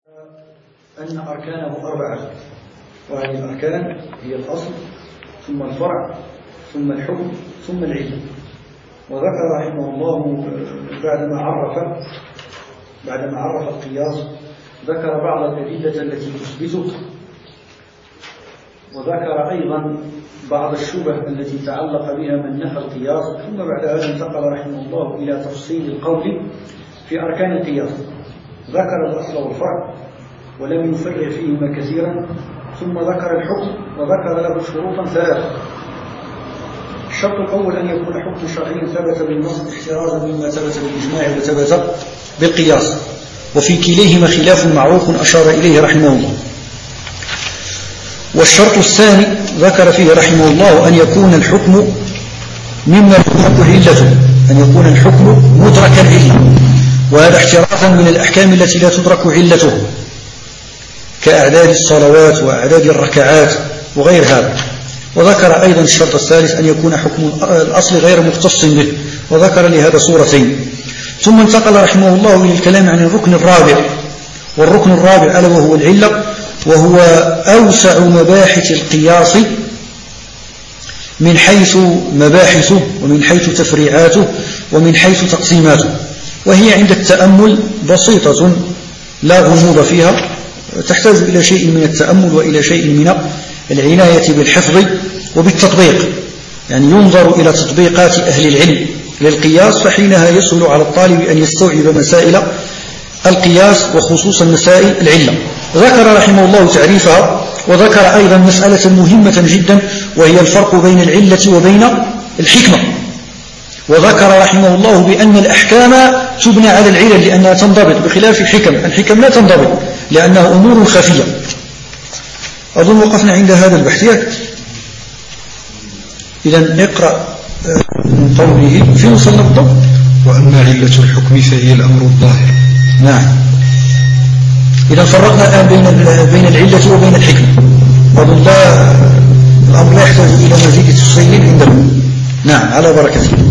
أن أركانه 4، وهذه الأركان هي الأصل ثم الفرع ثم الحكم ثم العلة. وذكر رحمه الله بعدما عرف القياس ذكر بعض الأدلة التي تثبته، وذكر أيضا بعض الشبه التي تعلق بها من نفى القياس، ثم بعد هذا انتقل رحمه الله إلى تفصيل القول في أركان القياس. ذكر الأصل والفرع ولم يفرع فيهما كثيرا، ثم ذكر الحكم وذكر له شروطا 3. الشرط الأول أن يكون حكم شرعي ثبت بالنص احترازا مما ثبت بالإجماع وثبت بالقياس، وفي كليهما خلاف معروف أشار إليه رحمه الله. والشرط الثاني ذكر فيه رحمه الله أن يكون الحكم مما تدرك علته، أن يكون الحكم مدرك العلة، وهذا احترازا من الأحكام التي لا تدرك علته كأعداد الصلوات وأعداد الركعات وغير هذا. وذكر أيضا الشرط الثالث أن يكون حكم الأصل غير مختص به، وذكر لهذا صورتين. ثم انتقل رحمه الله إلى الكلام عن الركن الرابع، والركن الرابع ألا وهو العلة، وهو أوسع مباحث القياس من حيث مباحثه ومن حيث تفريعاته ومن حيث تقسيماته، وهي عند التأمل بسيطة لا غموض فيها، تحتاج إلى شيء من التأمل وإلى شيء من العناية بالحفظ وبالتطبيق، يعني ينظر إلى تطبيقات أهل العلم للقياس، فحينها يسهل على الطالب أن يستوعب مسائل القياس وخصوصا مسائل العلة. ذكر رحمه الله تعريفها، وذكر أيضا مسألة مهمة جدا وهي الفرق بين العلة وبين الحكمة. وذكر رحمه الله بأن الأحكام تبنى على العلل لأنها تنضبط بخلاف الحكم لا تنضبط لأنها أمور خفية. أظن وقفنا عند هذا البحث. إذن اقرأ من قوله في وصلنا بالضبط. وأما علة الحكم فهي الأمر الظاهر. نعم. إذا فرقنا الآن بين العلة وبين الحكمة، أظن الأمر لا يحتاج إلى مزيد تفصيل عندنا. نعم، على بركة الله.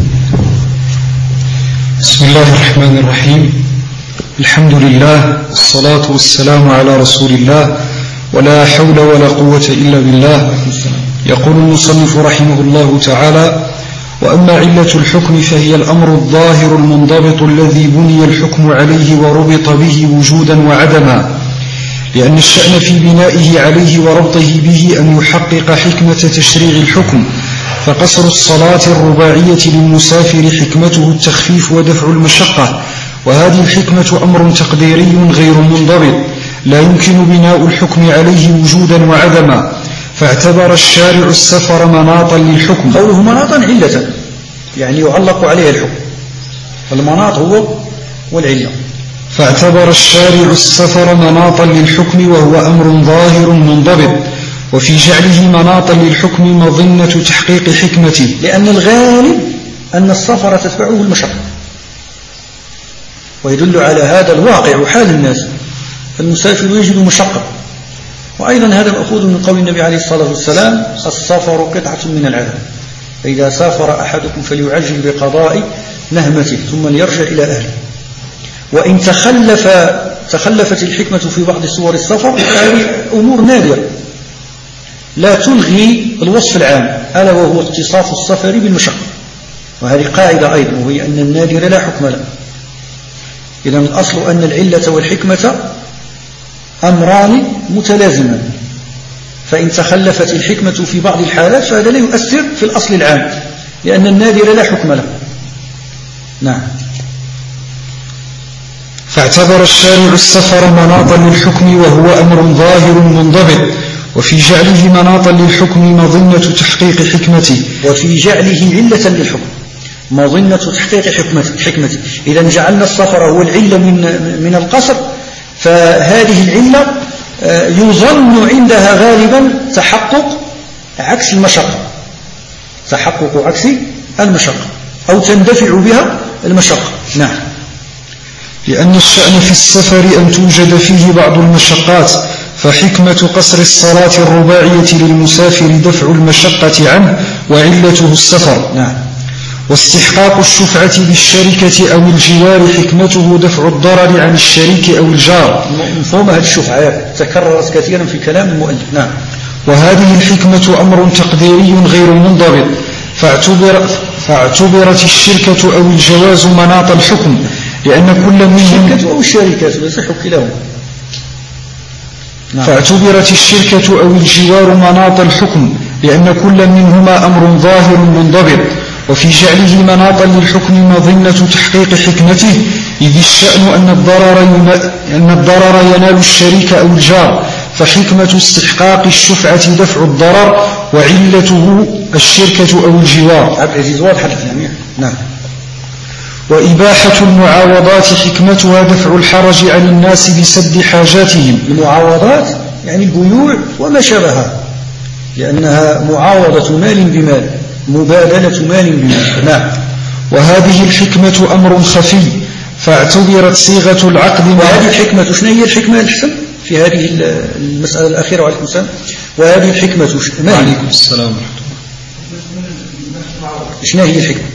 بسم الله الرحمن الرحيم. الحمد لله والصلاة والسلام على رسول الله، ولا حول ولا قوة إلا بالله. يقول المصنف رحمه الله تعالى: وأما علة الحكم فهي الأمر الظاهر المنضبط الذي بني الحكم عليه وربط به وجودا وعدما، لأن الشأن في بنائه عليه وربطه به أن يحقق حكمة تشريع الحكم. فقصر الصلاة الرباعية للمسافر حكمته التخفيف ودفع المشقة، وهذه الحكمة أمر تقديري غير منضبط لا يمكن بناء الحكم عليه وجودا وعدما، فاعتبر الشارع السفر مناطا للحكم. قوله مناطا علة يعني يعلق عليه الحكم، والمناط هو والعلة. فاعتبر الشارع السفر مناطا للحكم وهو أمر ظاهر منضبط، وفي جعله مناطا للحكم مظنة تحقيق حكمته، لأن الغالب أن السفر تتبعه المشقة، ويدل على هذا الواقع حال الناس، فالمسافر يجد مشقة. وأيضا هذا مأخوذ من قول النبي عليه الصلاة والسلام: السفر قطعة من العذاب، فإذا سافر أحدكم فليعجل بقضاء نهمته ثم ليرجع إلى أهله. وإن تخلفت الحكمة في بعض صور السفر، هذه أمور نادرة لا تلغي الوصف العام، ألا وهو اتصاف السفر بالمشقة، وهذه قاعدة أيضا، وهي أن النادر لا حكم له. إذن الأصل أن العلة والحكمة أمران متلازمان، فإن تخلفت الحكمة في بعض الحالات فهذا لا يؤثر في الأصل العام، لأن النادر لا حكم له. نعم. فاعتبر الشارع السفر مناطا للحكم وهو أمر ظاهر منضبط، وفي جعله مناطا للحكم مظنة تحقيق حكمته. وفي جعله علة للحكم مظنة تحقيق حكمته. إذا جعلنا السفر هو العلة من القصر، فهذه العلة يظن عندها غالبا تحقق عكس المشقة، تحقق عكس المشقة، أو تندفع بها المشقة. نعم. لأن الشأن في السفر أن توجد فيه بعض المشقات، فحكمة قصر الصلاة الرباعية للمسافر دفع المشقة عنه، وعلته السفر. نعم. واستحقاق الشفعة بالشركة أو الجوار حكمته دفع الضرر عن الشريك أو الجار. مفهوم هذه الشفعة تكررت كثيرا في كلام المؤلف. نعم. وهذه الحكمة أمر تقديري غير منضبط، فاعتبرت الشركة أو الجواز مناط الحكم، لأن كل منهم الشركة أو الشركات يصح كلاهما. نعم. فاعتبرت الشركة أو الجوار مناط الحكم، لأن كل منهما أمر ظاهر منضبط، وفي جعله مناطا للحكم مظنة تحقيق حكمته، إذ الشأن أن الضرر ينال الشريك أو الجار، فحكمة استحقاق الشفعة دفع الضرر، وعلته الشركة أو الجوار. عبد العزيز واضح الكلام. نعم. وإباحة المعاوضات حكمتها دفع الحرج عن الناس بسد حاجاتهم. المعاوضات يعني البيوع وما شابهها، لأنها معاوضة مال بمال، مبادلة مال بمال. نعم. وهذه الحكمة أمر خفي، فاعتبرت صيغة العقد. وهذه الحكمة شنو هي الحكمة الحسن في هذه المسألة الأخيرة؟ وعليكم السلام. وهذه الحكمة ما هي؟ وعليكم السلام. شنو هي الحكمة؟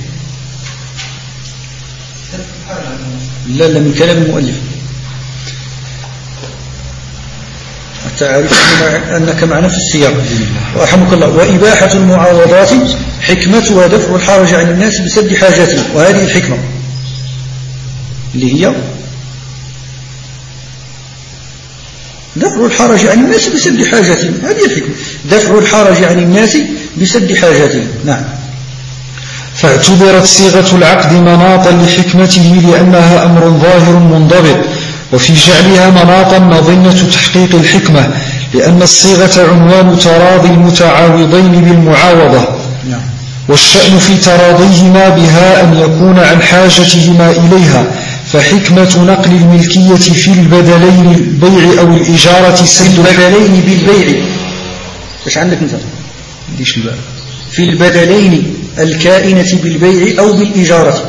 لا من كلام المؤلف حتى أعرف أنك معنا في السياق. ورحمك الله. وإباحة المعاوضات حكمتها دفع الحرج عن الناس بسد حاجاتهم. وهذه الحكمة اللي هي دفع الحرج عن الناس بسد حاجاتهم. هذه الحكمة، دفع الحرج عن الناس بسد حاجاتهم. نعم. فاعتبرت صيغة العقد مناطا لحكمته، لأنها أمر ظاهر منضبط، وفي جعلها مناطا مظنة تحقيق الحكمة، لأن الصيغة عنوان تراضي المتعاوضين بالمعاوضة. نعم. والشأن في تراضيهما بها أن يكون عن حاجتهما إليها، فحكمة نقل الملكية في البدلين البيع أو الإجارة سد البدلين بالبيع. إيش عندك مثال؟ ليش الباب؟ في البدلين الكائنة بالبيع أو بالإجارة.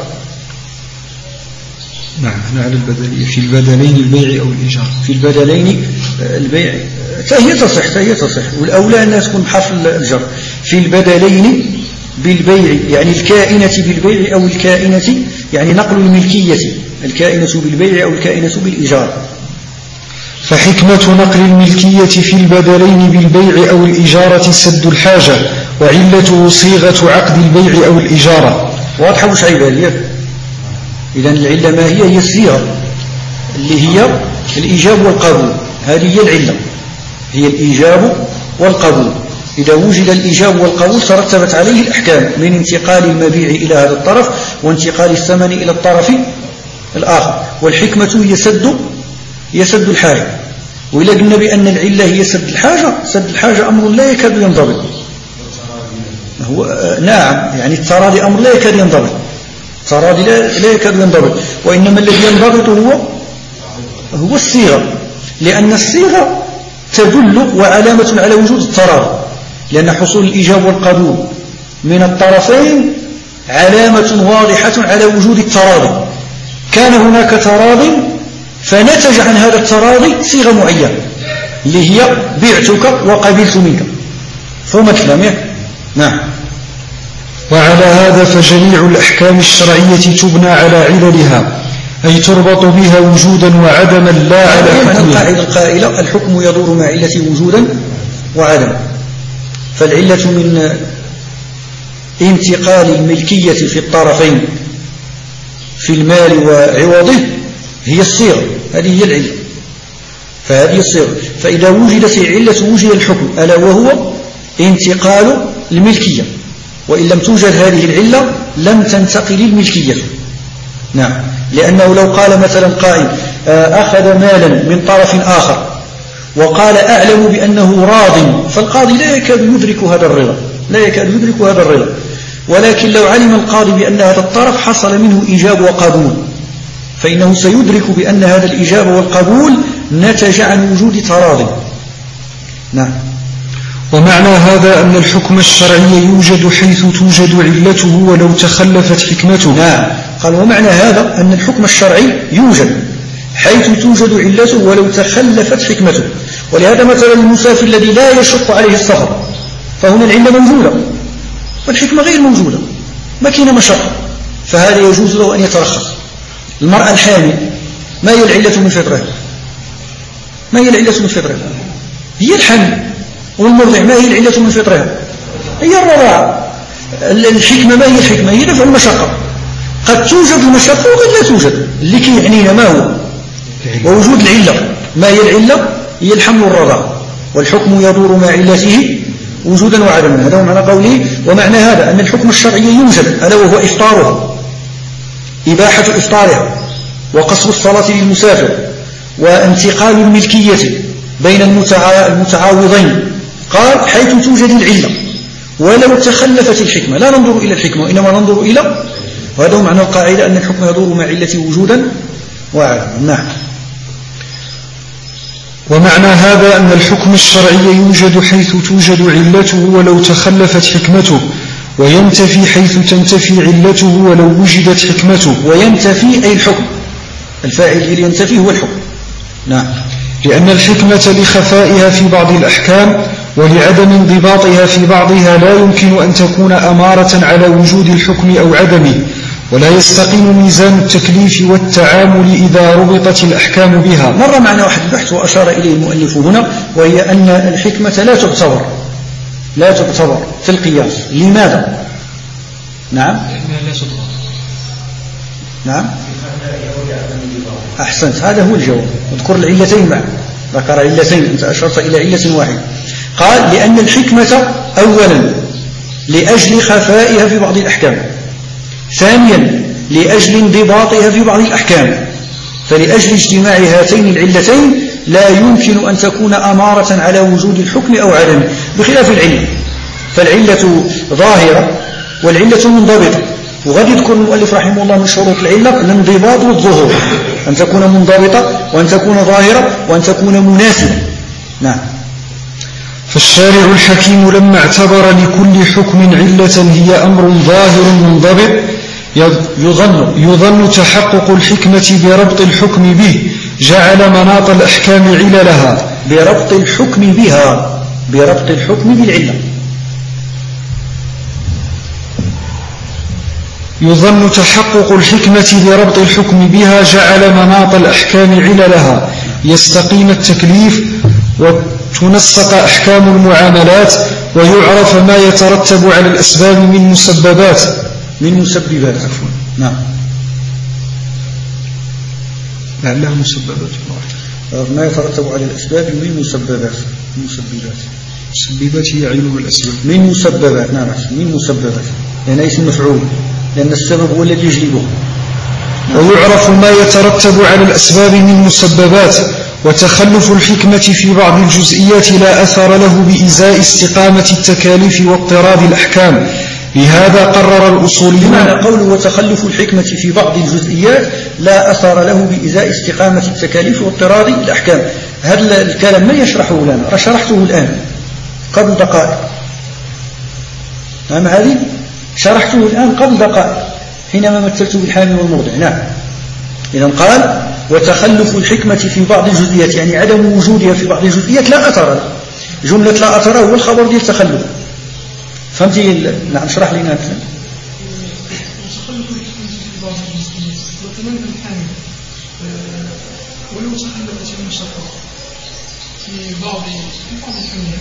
نعم. أنا على البدلين في البدلين البيع أو الإجارة. في البدلين البيع هي تصح، والأولى أنها تكون بحرف الجر. في البدلين بالبيع يعني الكائنة بالبيع أو الكائنة يعني نقل الملكية، الكائنة بالبيع أو الكائنة بالإجارة. فحكمة نقل الملكية في البدلين بالبيع أو الإجارة سد الحاجة، وعلته صيغة عقد البيع أو الإجارة. واضحة مش عيبالية؟ إذن العلة ما هي الصيغة اللي هي الإيجاب والقبول. هذه هي العلة، هي الإيجاب والقبول. إذا وجد الإيجاب والقبول ترتبت عليه الأحكام من انتقال المبيع إلى هذا الطرف وانتقال الثمن إلى الطرف الآخر. والحكمة هي سد الحاجة. وإلا قلنا بأن العلة هي سد الحاجة أمر لا يكاد ينضبط. نعم، يعني التراضي أمر لا يكاد ينضبط، التراضي لا يكاد ينضبط، وإنما الذي ينضبط هو الصيغة، لأن الصيغة تدل وعلامة على وجود التراضي، لأن حصول الإيجاب والقبول من الطرفين علامة واضحة على وجود التراضي. كان هناك تراضي فنتج عن هذا التراضي صيغة معينة اللي هي بعتك وقبلت منك. فهم كلامك. نعم. وعلى هذا فجميع الأحكام الشرعية تبنى على عللها، أي تربط بها وجودا وعدما لا على حكمها. القاعدة القائلة الحكم يدور مع علته وجودا وعدما. فالعلة من انتقال الملكية في الطرفين في المال وعوضه هي الصيغة، هذه هي العلة. فهذه الصيغة، فإذا وجدت العلة وجد الحكم، ألا وهو انتقال الملكية. وإن لم توجد هذه العلة لم تنتقل الملكية. نعم. لأنه لو قال مثلا قائل أخذ مالا من طرف آخر وقال أعلم بأنه راض، فالقاضي لا يكاد يدرك هذا الرضا، ولكن لو علم القاضي بأن هذا الطرف حصل منه إيجاب وقبول فإنه سيدرك بأن هذا الإيجاب والقبول نتج عن وجود تراضي. نعم. ومعنى هذا أن الحكم الشرعي يوجد حيث توجد علته ولو تخلفت حكمته. نعم. قال ومعنى هذا أن الحكم الشرعي يوجد حيث توجد علته ولو تخلفت حكمته. ولهذا مثلا المسافر الذي لا يشق عليه السفر فهنا العلة موجودة والحكمة غير موجودة. ما كاين مشقة، فهذا يجوز له أن يترخص. المرأة الحامل ما هي العلة من فطرها؟ ما هي العلة من فطرها؟ هي الحمل. والمرضع ما هي العلة من فطرها؟ هي الرضاعة. الحكمة ما هي الحكمة؟ هي دفع المشقة. قد توجد المشقة وقد لا توجد. اللي كيعنينا ما هو؟ ووجود العلة. ما هي العلة؟ هي الحمل والرضاعة. والحكم يدور مع علته وجودا وعدما. هذا هو معنى قوله. ومعنى هذا أن الحكم الشرعي يوجد، ألا وهو إفطارها، إباحة إفطارها، وقصر الصلاة للمسافر، وانتقال الملكية بين المتعاوضين. قال حيث توجد العلة. ولو تخلفت الحكمة لا ننظر إلى الحكمة وإنما ننظر إلى، وهذا هو معنى القاعدة أن الحكم يدور مع علته وجودا وعدما. نعم. ومعنى هذا أن الحكم الشرعي يوجد حيث توجد علته ولو تخلفت حكمته، وينتفي حيث تنتفي علته ولو وجدت حكمته. وينتفي أي الحكم، الفاعل اللي ينتفي هو الحكم. نعم. لأن الحكمة لخفائها في بعض الأحكام ولعدم انضباطها في بعضها لا يمكن أن تكون أمارة على وجود الحكم أو عدمه، ولا يستقيم ميزان التكليف والتعامل إذا ربطت الأحكام بها. مر معنا واحد البحث وأشار إليه المؤلف هنا، وهي أن الحكمة لا تعتبر في القياس. لماذا؟ نعم. نعم. أحسنت، هذا هو الجواب. اذكر العلتين معا. ذكر علتين، أنت أشرت إلى علة واحدة. قال لأن الحكمة أولا لأجل خفائها في بعض الأحكام، ثانيا لأجل انضباطها في بعض الأحكام. فلأجل اجتماع هاتين العلتين لا يمكن أن تكون أمارة على وجود الحكم أو عدمه، بخلاف العلة. فالعلة ظاهرة والعلة منضبطة. وغادي يذكر المؤلف رحمه الله من شروط العلة الانضباط والظهور، أن تكون منضبطة وأن تكون ظاهرة وأن تكون مناسبة. نعم. فالشارع الحكيم لما اعتبر لكل حكم علة هي أمر ظاهر منضبط يظن تحقق الحكمة بربط الحكم به، جعل مناط الأحكام عللها. بربط الحكم بها، بربط الحكم بالعلة. يظن تحقق الحكمة بربط الحكم بها، جعل مناط الأحكام عللها، يستقيم التكليف وتنسق أحكام المعاملات، ويعرف ما يترتب على الأسباب من مسببات. عفوا. نعم. لعلها مسببات. ما يترتب على الأسباب من مسببات. مسببات هي عين الأسباب. من مسببات. نعم. من مسببات لأن اسم مفعول، لأن السبب هو الذي يجلبه. ويعرف ما يترتب على الأسباب من مسببات. وتخلف الحكمة في بعض الجزئيات لا أثر له بإزاء استقامة التكاليف واضطراب الأحكام. لهذا قرر الأصوليون. بمعنى قوله وتخلف الحكمة في بعض الجزئيات لا أثر له بإزاء استقامة التكاليف واضطراب الأحكام. هذا الكلام من يشرحه لنا؟ شرحته الآن قبل دقائق. نعم، هذه شرحته الآن قبل دقائق حينما مثلت بالحامل والمرضع. نعم. إذن قال وتخلف الحكمة في بعض الجزئيات، يعني عدم وجودها في بعض الجزئيات لا أثر له. جملة لا أثر هو الخبر ديال التخلف. فهمتي؟ نعم، اشرح لنا أكثر. تخلف الحكمة في بعض الجزئيات وكمان الحامل ولو تخلفت المشقة في بعض الحمل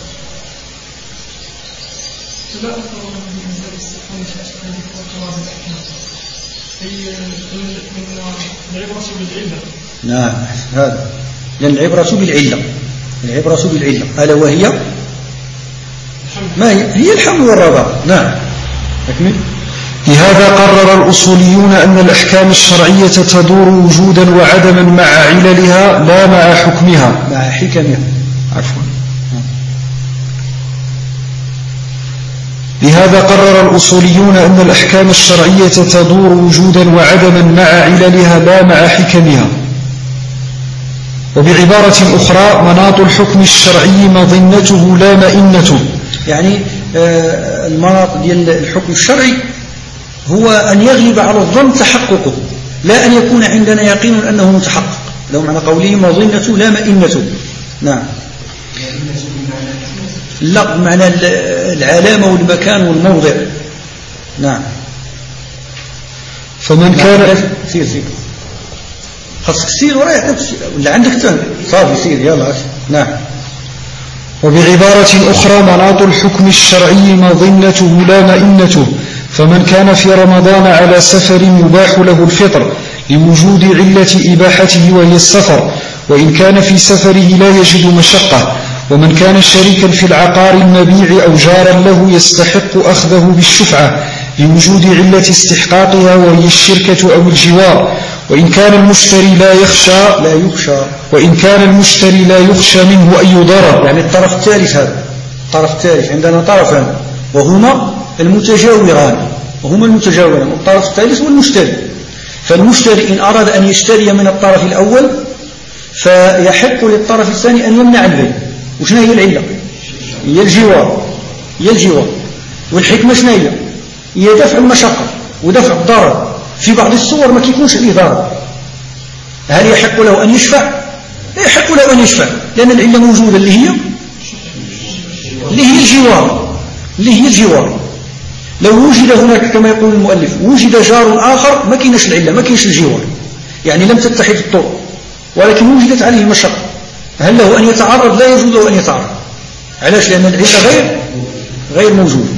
فلا أثر له بإزاء استقامة التكاليف واضطراب الأحكام، أي العبرة بالعلة. نعم، هذا لأن العبرة بالعلة ألا وهي ما هي الحمل والرضاعة. نعم. أكمل. لهذا قرر الأصوليون أن الأحكام الشرعية تدور وجودا وعدما مع عللها لا مع حكمها. مع حكمها. عفوا. لهذا قرر الأصوليون أن الأحكام الشرعية تدور وجودا وعدما مع عللها لا مع حكمها. وبعبارة أخرى مناط الحكم الشرعي مظنته لا مئنته. يعني المناط ديال الحكم الشرعي هو أن يغلب على الظن تحققه، لا أن يكون عندنا يقين أنه متحقق. لو معنى قوله مظنته لا مئنته. نعم. لا، بمعنى العلامة والمكان والموضع. نعم. فمن كان سير خاصك سير ورايح ولا عندك تهم صافي سير يلا. نعم. وبعبارة أخرى مناط الحكم الشرعي مظنته لا مئنته، فمن كان في رمضان على سفر يباح له الفطر لوجود علة إباحته وهي السفر، وإن كان في سفره لا يجد مشقة. ومن كان شريكا في العقار المبيع أو جارا له يستحق أخذه بالشفعة لوجود علة استحقاقها وهي الشركة أو الجوار، وإن كان المشتري لا يخشى منه أي ضرر. يعني الطرف الثالث هذا، الطرف الثالث عندنا طرفان وهما المتجاوران، والطرف الثالث هو المشتري. فالمشتري إن أراد أن يشتري من الطرف الأول فيحق للطرف الثاني أن يمنع البيع. وشنا هي العلة؟ هي الجوار. والحكمة شنا هي دفع المشقة ودفع الضرر. في بعض الصور ما كيكونش عليه ضرر. هل يحق له أن يشفع؟ لا يحق له أن يشفع، لأن العلة موجودة اللي هي الجوار. لو وجد هناك كما يقول المؤلف وجد جار آخر ما كاينش العلة، ما كاينش الجوار، يعني لم تتحد الطرق ولكن وجدت عليه المشقة، هل له أن يتعرض؟ لا يجوز له أن يتعرض. علاش؟ لأن العلة غير موجودة.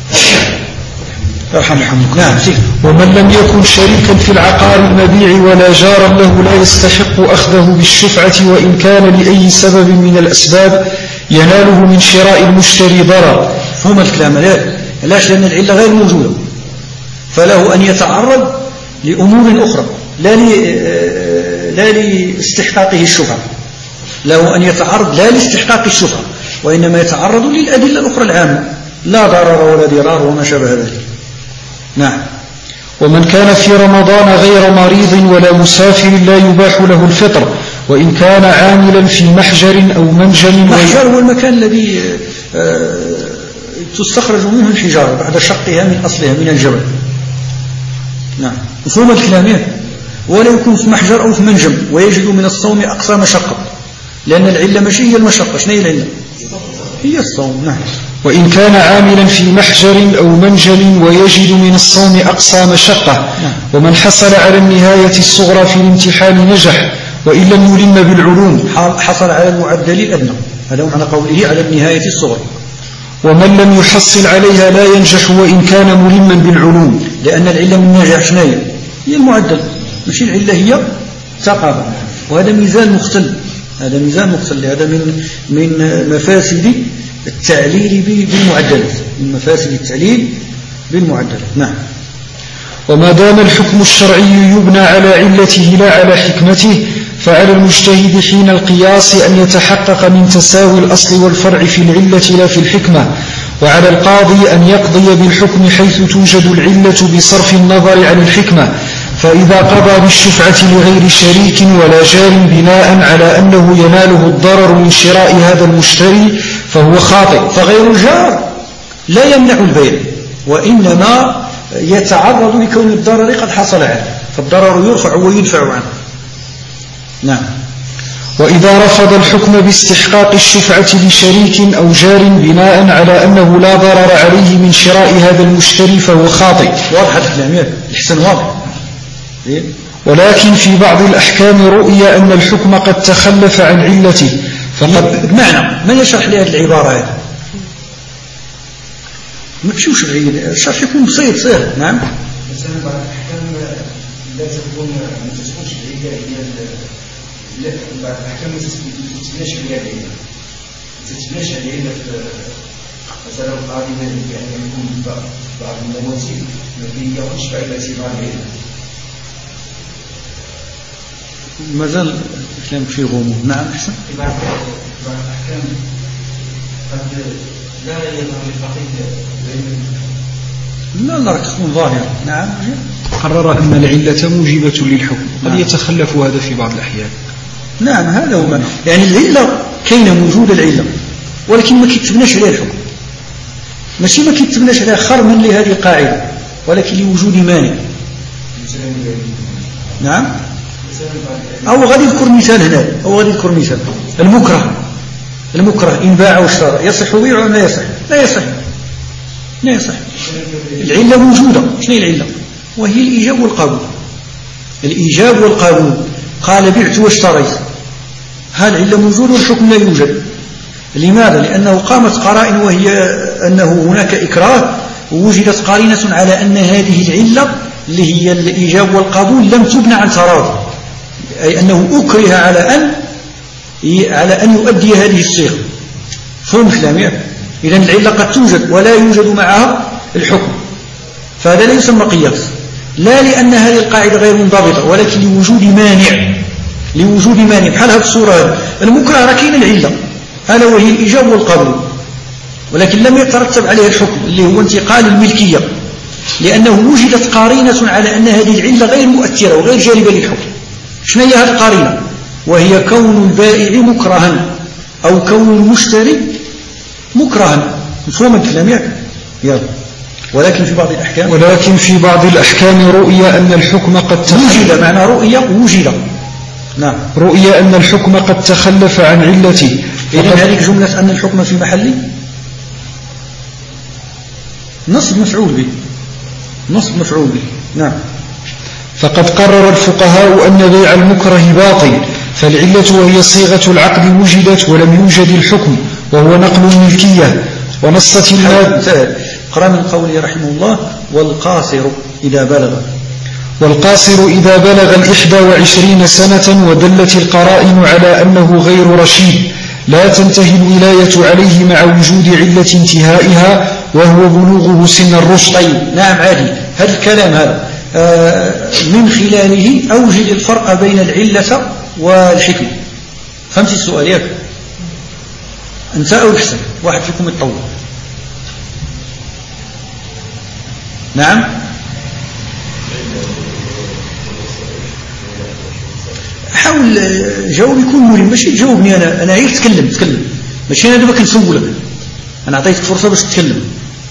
نعم. ومن لم يكن شريكا في العقار المبيع ولا جارا له لا يستحق أخذه بالشفعة، وإن كان لأي سبب من الأسباب يناله من شراء المشتري ضرر. فهم الكلام علاش؟ لأن العلة غير موجودة، فله أن يتعرض لأمور أخرى لا لاستحقاقه الشفعة، له أن يتعرض لا لاستحقاق الشفعة، وإنما يتعرض للأدلة الأخرى العامة، لا ضرر ولا ضرار وما شابه ذلك. نعم. ومن كان في رمضان غير مريض ولا مسافر لا يباح له الفطر، وإن كان عاملا في محجر أو منجم. محجر هو المكان الذي تستخرج منه الحجارة بعد شقها من أصلها من الجبل. نعم. مفهوم الكلام؟ ولا يكون في محجر أو في منجم ويجد من الصوم أقصى مشقة، لأن العلة ماشي هي المشقة. شنو هي العلة؟ هي الصوم. نعم. وإن كان عاملا في محجر أو منجم ويجد من الصوم أقصى مشقة. ومن حصل على النهاية الصغرى في الامتحان نجح وإن لم يلم بالعلوم. حصل على المعدل الأدنى، هذا معنى قوله على النهاية الصغرى. ومن لم يحصل عليها لا ينجح وإن كان ملما بالعلوم، لأن العلة من نجاح شناية هي المعدل، ماشي العلة هي ثقافة. وهذا ميزان مختل، هذا من مفاسد التعليل بالمعدلات، من مفاسد التعليل بالمعدلات. نعم. وما دام الحكم الشرعي يبنى على علته لا على حكمته، فعلى المجتهد حين القياس أن يتحقق من تساوي الأصل والفرع في العلة لا في الحكمة، وعلى القاضي أن يقضي بالحكم حيث توجد العلة بصرف النظر عن الحكمة. فإذا قضى بالشفعة لغير شريك ولا جار بناء على أنه يناله الضرر من شراء هذا المشتري فهو خاطئ. فغير الجار لا يمنع البيع، وإنما يتعرض لكون الضرر قد حصل عنه، فالضرر يرفع ويدفع عنه. نعم. وإذا رفض الحكم باستحقاق الشفعة لشريك أو جار بناء على أنه لا ضرر عليه من شراء هذا المشتري فهو خاطئ. واضح الكلام، الحسن واضح. ولكن في بعض الأحكام رؤي أن الحكم قد تخلف عن علته، فقد بمعنى من يشرح لي هذه العبارة هذه؟ ما تشوفش الشرح يكون بسيط سهل. نعم. مثلا بعض الأحكام لا تكون ما تكونش العلة هي بعض الأحكام ما تتبناش عليها العلة، ما تتبناش العلة مثلا القاضي يعني يكون بعض المواسم ما كيقعدش بعد اعتبار العلة. مازال الكلام فيه غموض. نعم. أحسن. بعض الأحكام قد لا يظهر الفقيه لا تكون ظاهرة. نعم. قرر أن العلة موجبة للحكم، قد يتخلف هذا في بعض الأحيان. نعم. هذا هو يعني العلة كاينة موجودة العلة، ولكن ما كيتبناش عليها الحكم، ماشي ما كيتبناش عليها خرما لهذه القاعدة، ولكن لوجود مانع. نعم. أو غادي يذكر مثال هنا، أو غادي يذكر مثال المكره إن باع واشترى يصح بيعه لا يصح؟ لا يصح. العلة موجودة. شنو هي العلة؟ وهي الإيجاب والقبول. الإيجاب والقبول، قال بعت واشتريت، هل العلة موجود والحكم لا يوجد. لماذا؟ لأنه قامت قرائن، وهي أنه هناك إكراه، ووجدت قارنة على أن هذه العلة اللي هي الإيجاب والقبول لم تبنى عن تراضي، أي أنه أكره على أن يؤدي هذه الصيغة. فهم كلامي؟ إذن العلة قد توجد ولا يوجد معها الحكم، فهذا لا يسمى قياس، لا لأن هذه القاعدة غير منضبطة، ولكن لوجود مانع. بحال هذه الصورة المكره راه كاين العلة ألا وهي الإيجاب والقبول، ولكن لم يترتب عليه الحكم اللي هو انتقال الملكية، لأنه وجدت قارينة على أن هذه العلة غير مؤثرة وغير جالبة للحكم. شنو هي هذه القارينة؟ وهي كون البائع مكرها أو كون المشتري مكرها. مفهوم الكلام يا؟ ولكن في بعض الأحكام رؤية أن الحكم قد وجد، معنى رؤية وجد، نعم، رؤية أن الحكم قد تخلف عن علته. إذن هذه جملة أن الحكم في محل نصب مفعول به، نعم. فقد قرر الفقهاء أن بيع المكره باطل، فالعلة وهي صيغة العقد وجدت ولم يوجد الحكم، وهو نقل الملكية. ونصت المادة، قرأ من قوله رحمه الله: والقاصر إذا بلغ 21 سنة ودلت القرائن على أنه غير رشيد لا تنتهي الولاية عليه مع وجود علة انتهائها وهو بلوغه سن الرشد. طيب، نعم، عادي. هذا الكلام هذا من خلاله أوجد الفرق بين العلة والحكمة. فهمت السؤال ياك؟ أنت أو الحسن، واحد فيكم يتطور. نعم، حاول جاوب يكون مريم، ماشي تجاوبني أنا غير تكلم، ماشي أنا دابا كنسولك، أنا عطيتك فرصة باش تتكلم.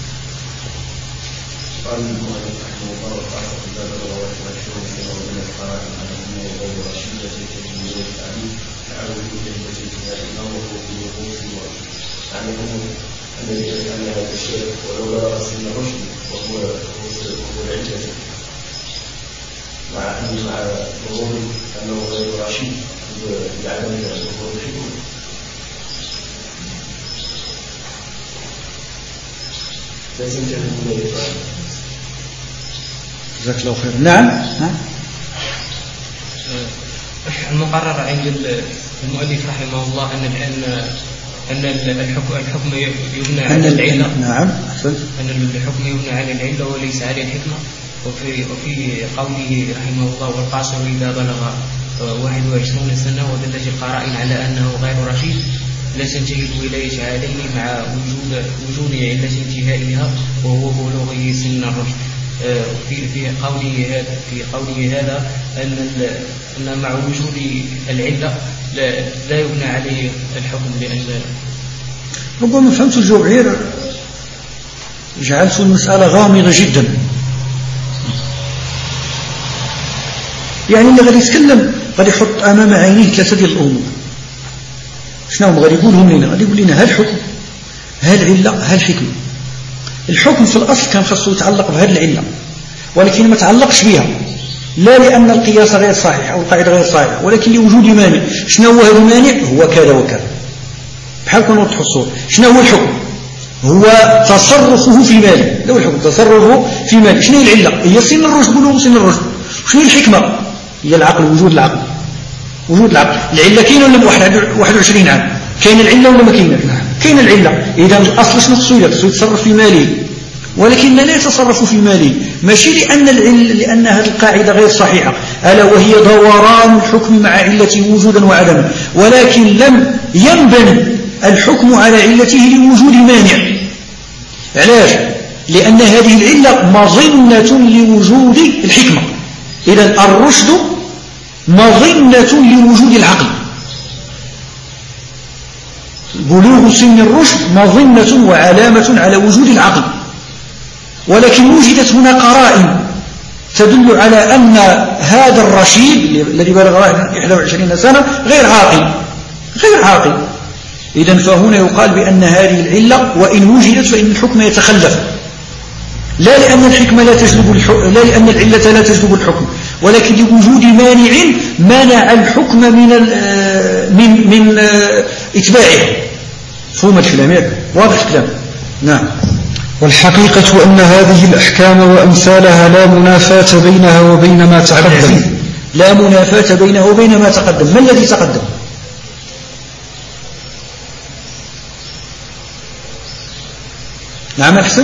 جزاك الله خير. نعم. المقرر عند المؤلف رحمه الله أن الحكم يبنى على العلة. نعم، أحسنت. أن الحكم يبنى على العلة وليس على الحكمة. وفي قوله رحمه الله: والقاصر إذا بلغ 21 سنة ودلت القرائن على أنه غير رشيد لا تنتهي الولاية عليه مع وجود علة انتهائها وهو بلوغه سن الرشد. في قوله هذا أن مع وجود العلة لا يبنى عليه الحكم، لأن ربما فهمت الجواب غير جعلت المسألة غامضة جدا. يعني اللي غادي يتكلم غادي يحط أمام عينيه 3 ديال الأمور. شنو غادي يقولهم لنا؟ غادي يقول لنا: ها الحكم، ها العلة، ها الحكمة. الحكم في الأصل كان خاصه يتعلق بهذه العلة، ولكن ما تعلقش بها، لا لأن القياس غير صحيح أو القاعدة غير صحيحة، ولكن لوجود مانع. شنو هو هذا المانع؟ هو كذا وكذا. بحال كنوضحوا الصورة. شنو هو الحكم؟ هو تصرفه في ماله. لو الحكم تصرفه في ماله. شنو هي العلة؟ هي سن الرشد، بلوغ سن الرشد. شنو هي الحكمة؟ هي العقل، وجود العقل. العلة كاينه ولا 21 عام؟ كاين العلة ولا ما كاينه؟ كاين العلة. إذا الأصل شنو خصو يتصرف في ماله، ولكن لا يتصرف في ماله، ماشي لأن هذه القاعدة غير صحيحة، ألا وهي دوران الحكم مع علته وجودا وعدما، ولكن لم ينبني الحكم على علته لوجود مانع. علاش؟ لأن هذه العلة مظنة لوجود الحكمة. إذن الرشد مظنة لوجود العقل. بلوغ سن الرشد مظنة وعلامة على وجود العقل، ولكن وجدت هنا قرائن تدل على أن هذا الرشيد الذي بلغ 21 سنة غير عاقل. إذن فهنا يقال بأن هذه العلة وإن وجدت فإن الحكم يتخلف، لا لأن الحكمة لا تجلب لا لأن العلة لا تجلب الحكم، ولكن لوجود مانع منع الحكم من إتباعه. فهم الكلام واضح الكلام. نعم. والحقيقة أن هذه الأحكام وأمثالها لا منافاة بينها وبين ما تقدم. لا منافاة بينها وبين ما تقدم. ما الذي تقدم؟ نعم أحسن.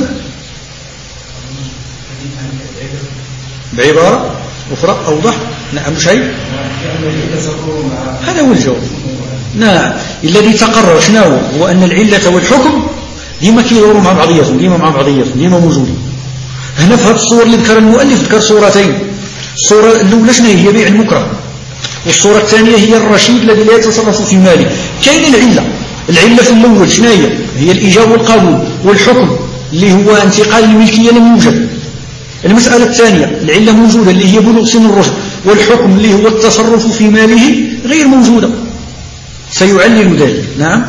بعبارة أخرى أوضح. نعم شيء هذا هو الجواب. نعم الذي تقرر شنو هو أن العلة والحكم ديما كيدوروا مع بعضياتهم، ديما موجودين. هنا في هذه الصور اللي ذكر المؤلف ذكر صورتين. الصورة الأولى شنو هي؟ بيع المكره. والصورة الثانية هي الرشيد الذي لا يتصرف في ماله. كاين العلة في الأول شنو هي الإيجاب والقبول، والحكم اللي هو انتقال الملكية لم يوجد. المسألة الثانية العلة موجودة اللي هي بلوغ سن الرشد، والحكم اللي هو التصرف في ماله غير موجودة. سيعلل ذلك. نعم.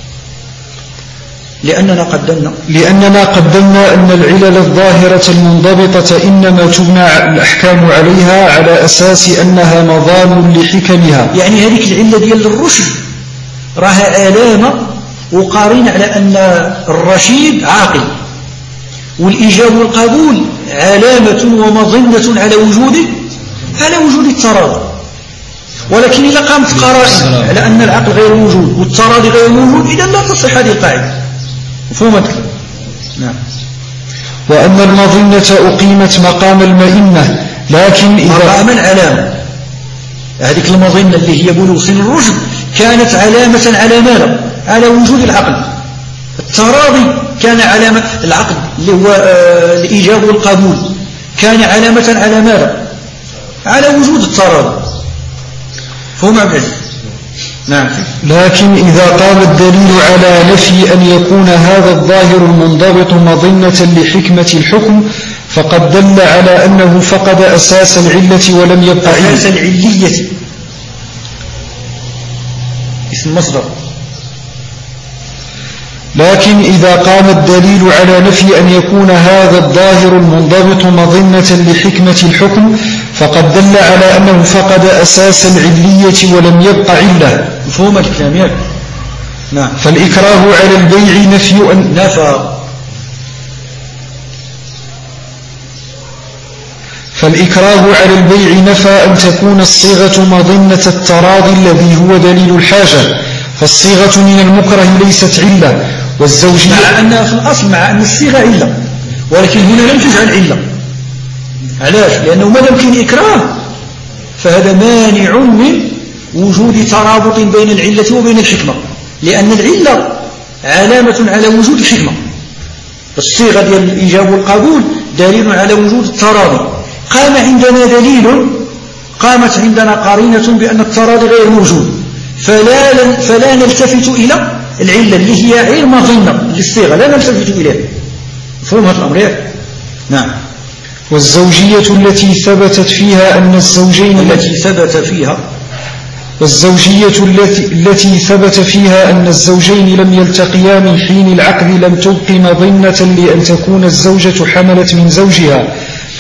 لأننا قدمنا أن العلل الظاهرة المنضبطة إنما تبنى الأحكام عليها على أساس أنها مظان لحكمها. يعني هذيك العلة ديال الرشد راها علامة وقارين على أن الرشيد عاقل، والإيجاب والقبول علامة ومظنة على وجود التراضي. ولكن إذا قامت قرائن على أن العقل غير موجود والتراضي غير موجود، إذا لا تصح هذه القاعدة. مفهوم؟ نعم. وأن المظنة أقيمت مقام المئنة، لكن إذا مقام العلامة، هذه المظنة اللي هي بلوغ سن الرشد كانت علامة على ماذا؟ على وجود العقل. التراضي كان علامة العقل اللي هو الإيجاب والقبول كان علامة على ماذا؟ على وجود التراضي. فهم عبد العزيز. نعم. لكن إذا قام الدليل على نفي أن يكون هذا الظاهر المنضبط مظنة لحكمة الحكم فقد دل على أنه فقد أساس العلة ولم يبقى أساس العلية اسم مصدر. لكن إذا قام الدليل على نفي أن يكون هذا الظاهر المنضبط مظنة لحكمة الحكم فقد دل على أنه فقد أساس العلية ولم يبق علة. مفهوم الكلام؟ نعم. فالإكراه على البيع نفي أن نفى أن تكون الصيغة مظنة التراضي الذي هو دليل الحاجة، فالصيغة من المكره ليست علة. والزوجية مع أنها في الأصل مع أن الصيغة علة، ولكن هنا لم تجعل علة. علاش؟ لأنه ما دام كاين إكراه فهذا مانع من وجود ترابط بين العلة وبين الحكمة، لأن العلة علامة على وجود الحكمة. الصيغة ديال الإيجاب والقبول دليل على وجود التراضي. قامت عندنا قارينة بأن التراضي غير موجود، فلا نلتفت إلى العلة اللي هي غير مظنة للصيغة، لا نلتفت إليها. مفهوم هذا الأمر؟ نعم. والزوجية التي ثبت فيها أن الزوجين لم يلتقيا من حين العقد لم تبق مظنة لأن تكون الزوجة حملت من زوجها،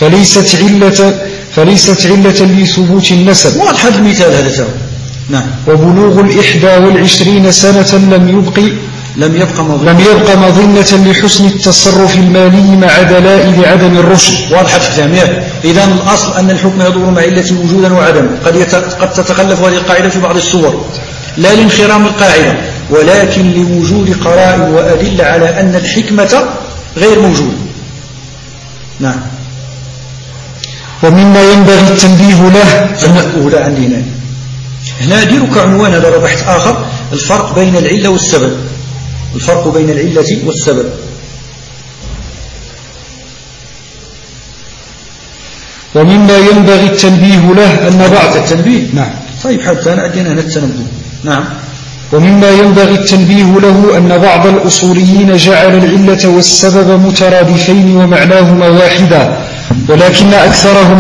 فليست علة لثبوت النسب. واضح هذا المثال هذا. نعم. وبلوغ 21 سنة لم يبق مظنة لحسن التصرف المالي مع دلائل عدم الرشد. واضح الكلام. إذا الأصل أن الحكم يدور مع علة وجودا وعدم. قد تتخلف هذه القاعدة في بعض الصور لا لانخرام القاعدة، ولكن لوجود قرائن وأدلة على أن الحكمة غير موجودة. نعم. ومما ينبغي التنبيه له عندي هنا ديروا كعنوان هذا بحث آخر: الفرق بين العلة والسبب. ومما ينبغي التنبيه له أن بعض التنبيه. نعم. طيب حتى أدينا هنا التنبيه. نعم. ومما ينبغي التنبيه له أن بعض الأصوليين جعل العلة والسبب مترادفين ومعناهما واحدا، ولكن أكثرهم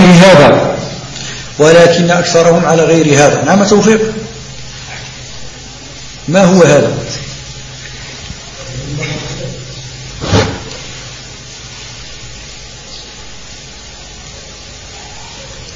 على غير هذا. نعم توفيق. ما هو هذا؟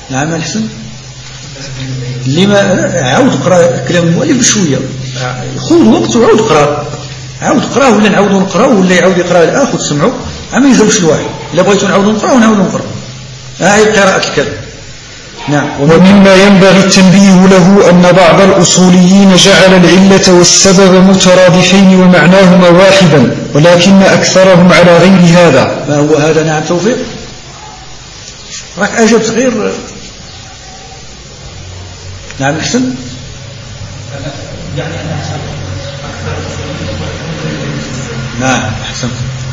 نعم الحسن. لما عاود اقرا كلام المؤلف بشويه، خذ وقت وعاود اقرا، عاود اقراه ولا نعاودوا نقراو ولا يعاود يقرا الاخ وتسمعوا، ما يلزمش الواحد. الا بغيتوا نعاودوا نقراو ونعاودوا نقراو. هي قراءة الكلام. نعم. ومما ينبغي التنبيه له أن بعض الأصوليين جعل العلة والسبب مترادفين ومعناهما واحدا، ولكن أكثرهم على غير هذا. ما هو هذا؟ نعم توفيق، راك أجبت غير. نعم الحسن. نعم أحسنت.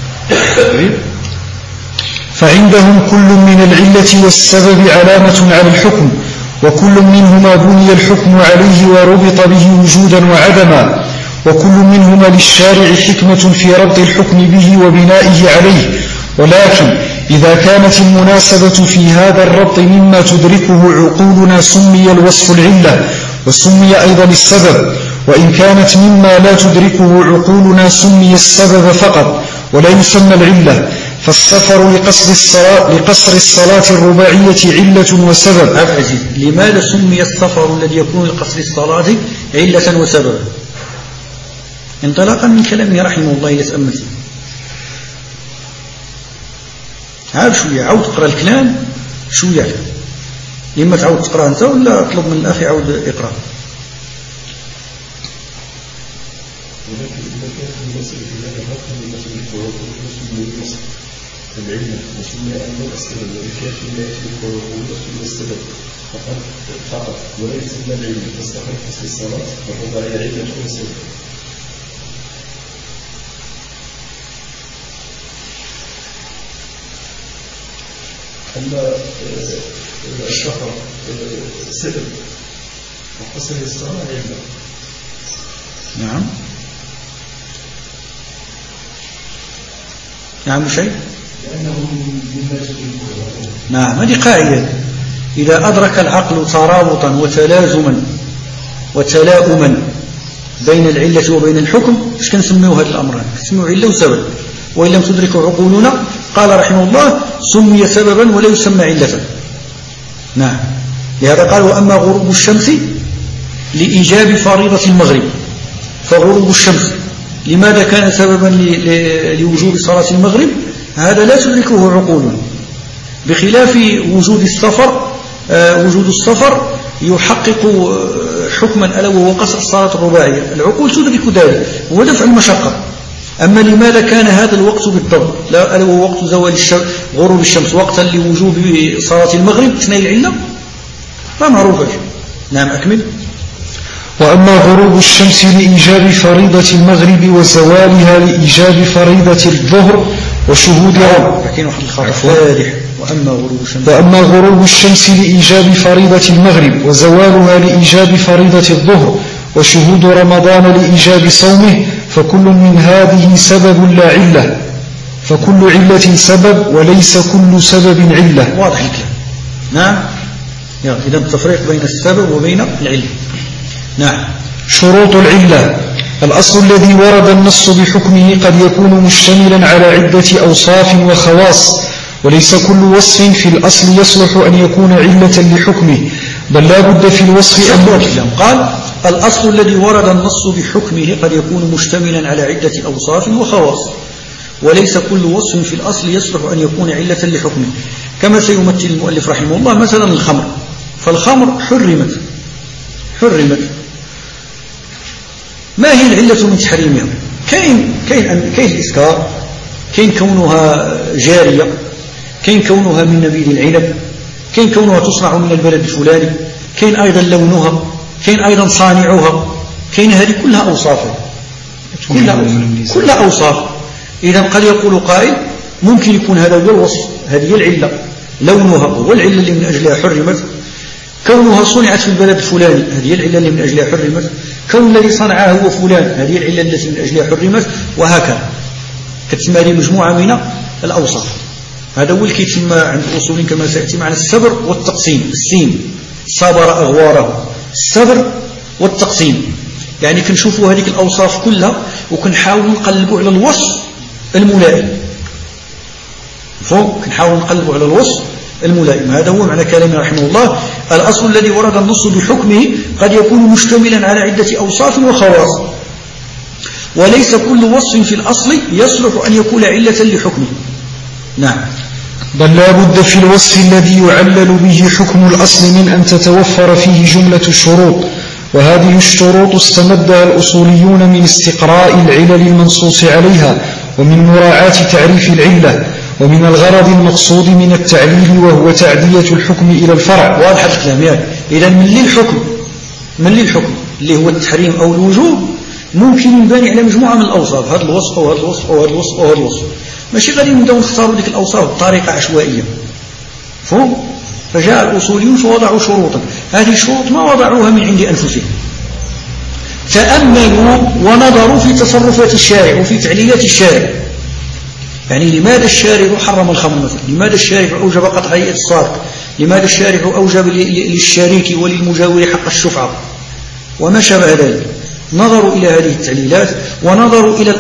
فعندهم كل من العلة والسبب علامة على الحكم، وكل منهما بني الحكم عليه وربط به وجودا وعدما، وكل منهما للشارع حكمة في ربط الحكم به وبنائه عليه. ولكن إذا كانت المناسبة في هذا الربط مما تدركه عقولنا سمي الوصف العلة، وسمي أيضا السبب، وإن كانت مما لا تدركه عقولنا سمي السبب فقط ولا يسمى العلة. فالسفر لقصر الصلاة الرباعية علة وسبب. لماذا سمي السفر الذي يكون لقصر الصلاة علة وسبب؟ انطلاقا من كلامه رحمه الله يتأمل. عاود شوية، عاود تقرأ الكلام شوية، إما تعاود تقرأ أنت ولا أطلب من الأخ يعاود يقرأ. العلة وسمي أيضا السبب، والكافي لا يترك ويقول السبب فقط ولا يسمى العلة. فاستخر قصر الصلاة والرباعية علة وسبب. أما السفر سبب وقصر الصلاة علة. نعم. نعم شيء. نعم هذه قاعدة. إذا أدرك العقل ترابطا وتلازما وتلاؤما بين العلة وبين الحكم، ايش كنسميوه هذا الأمر؟ كنسميوه علة وسبب. وإن لم تدركه عقولنا قال رحمه الله سمي سببا ولا يسمى علة. نعم. لهذا قال وأما غروب الشمس لإيجاب فريضة المغرب. فغروب الشمس لماذا كان سببا لوجوب صلاة المغرب؟ هذا لا تدركه عقولنا، بخلاف وجود السفر. وجود السفر يحقق حكما ألا وهو قصر الصلاة الرباعية، العقول تدرك ذلك ودفع المشقة. أما لماذا كان هذا الوقت بالضبط ألا وهو وقت زوال غروب الشمس وقتا لوجوب صلاة المغرب؟ اثنين العلة ما معروفة. نعم أكمل. وأما غروب الشمس لإيجاب فريضة المغرب وزوالها لإيجاب فريضة الظهر وشهود وأما غروب الشمس لإيجاب فريضة المغرب وزوالها لإيجاب فريضة الظهر وشهود رمضان لإيجاب صومه، فكل من هذه سبب لا علة، فكل علة سبب وليس كل سبب علة. واضح الكلام. نعم. إذا التفريق بين السبب وبين العلة. نعم. شروط العلة: الأصل الذي ورد النص بحكمه قد يكون مشتملا على عدة أوصاف وخواص، وليس كل وصف في الأصل يصلح أن يكون علة لحكمه، بل لا بد في الوصف أن قال الأصل الذي ورد النص بحكمه قد يكون مشتملا على عدة أوصاف وخواص، وليس كل وصف في الأصل يصلح أن يكون علة لحكمه. كما سيمثل المؤلف رحمه الله مثلا الخمر، فالخمر حرمت. ما هي العلة من تحريمها؟ كاين الإسكار، كاين كونها جارية، كاين كونها من نبيذ العنب، كاين كونها تصنع من البلد الفلاني، كاين أيضا لونها، كاين أيضا صانعها، كاين هذه كلها أوصاف، كلها أوصاف. إذا قد يقول قائل ممكن يكون هذا هو الوصف، هذه العلة، لونها هو العلة اللي من أجلها حرمت، كونها صنعت في البلد الفلاني هذه العلة اللي من أجلها حرمت، كون الذي صنعها هو فلان هذه العلة التي من أجلها حرمت، وهكذا. كتسمى هذه مجموعة من الأوصاف. هذا هو اللي كيتسمى عند الأصوليين كما سيأتي معنا السبر والتقسيم. السين صبر أغواره، السبر والتقسيم، يعني كنشوفوا هذه الأوصاف كلها وكنحاولوا نقلبوا على الوصف الملائم. كنحاولوا نقلبوا على الوصف الملائم. هذا هو معنى كلامه رحمه الله. الأصل الذي ورد النص بحكمه قد يكون مشتملا على عدة أوصاف وخواص، وليس كل وصف في الأصل يصلح أن يكون علة لحكمه. نعم. بل لا بد في الوصف الذي يعلل به حكم الأصل من أن تتوفر فيه جملة الشروط، وهذه الشروط استمدها الأصوليون من استقراء العلل المنصوص عليها، ومن مراعاة تعريف العلة، ومن الغرض المقصود من التعليل وهو تعدية الحكم إلى الفرع. واضح الكلام يعني. إذا من للحكم اللي هو التحريم أو الوجوب ممكن ينبني على مجموعة من الأوصاف، هذا الوصف أو هذا الوصف أو هذا الوصف أو هذا الوصف، ماشي غادي نبداو نختاروا ديك الأوصاف بطريقة عشوائية. فهم؟ فجاء الأصوليون فوضعوا شروطا، هذه الشروط ما وضعوها من عند أنفسهم، تأملوا ونظروا في تصرفات الشارع وفي تعليلات الشارع. يعني لماذا الشارع حرم الخمر مثلا؟ لماذا الشارع أوجب قطع هيئة السارق؟ لماذا الشارع أوجب للشريك وللمجاور حق الشفعة؟ وما شابه ذلك. نظروا إلى هذه التعليلات ونظروا إلى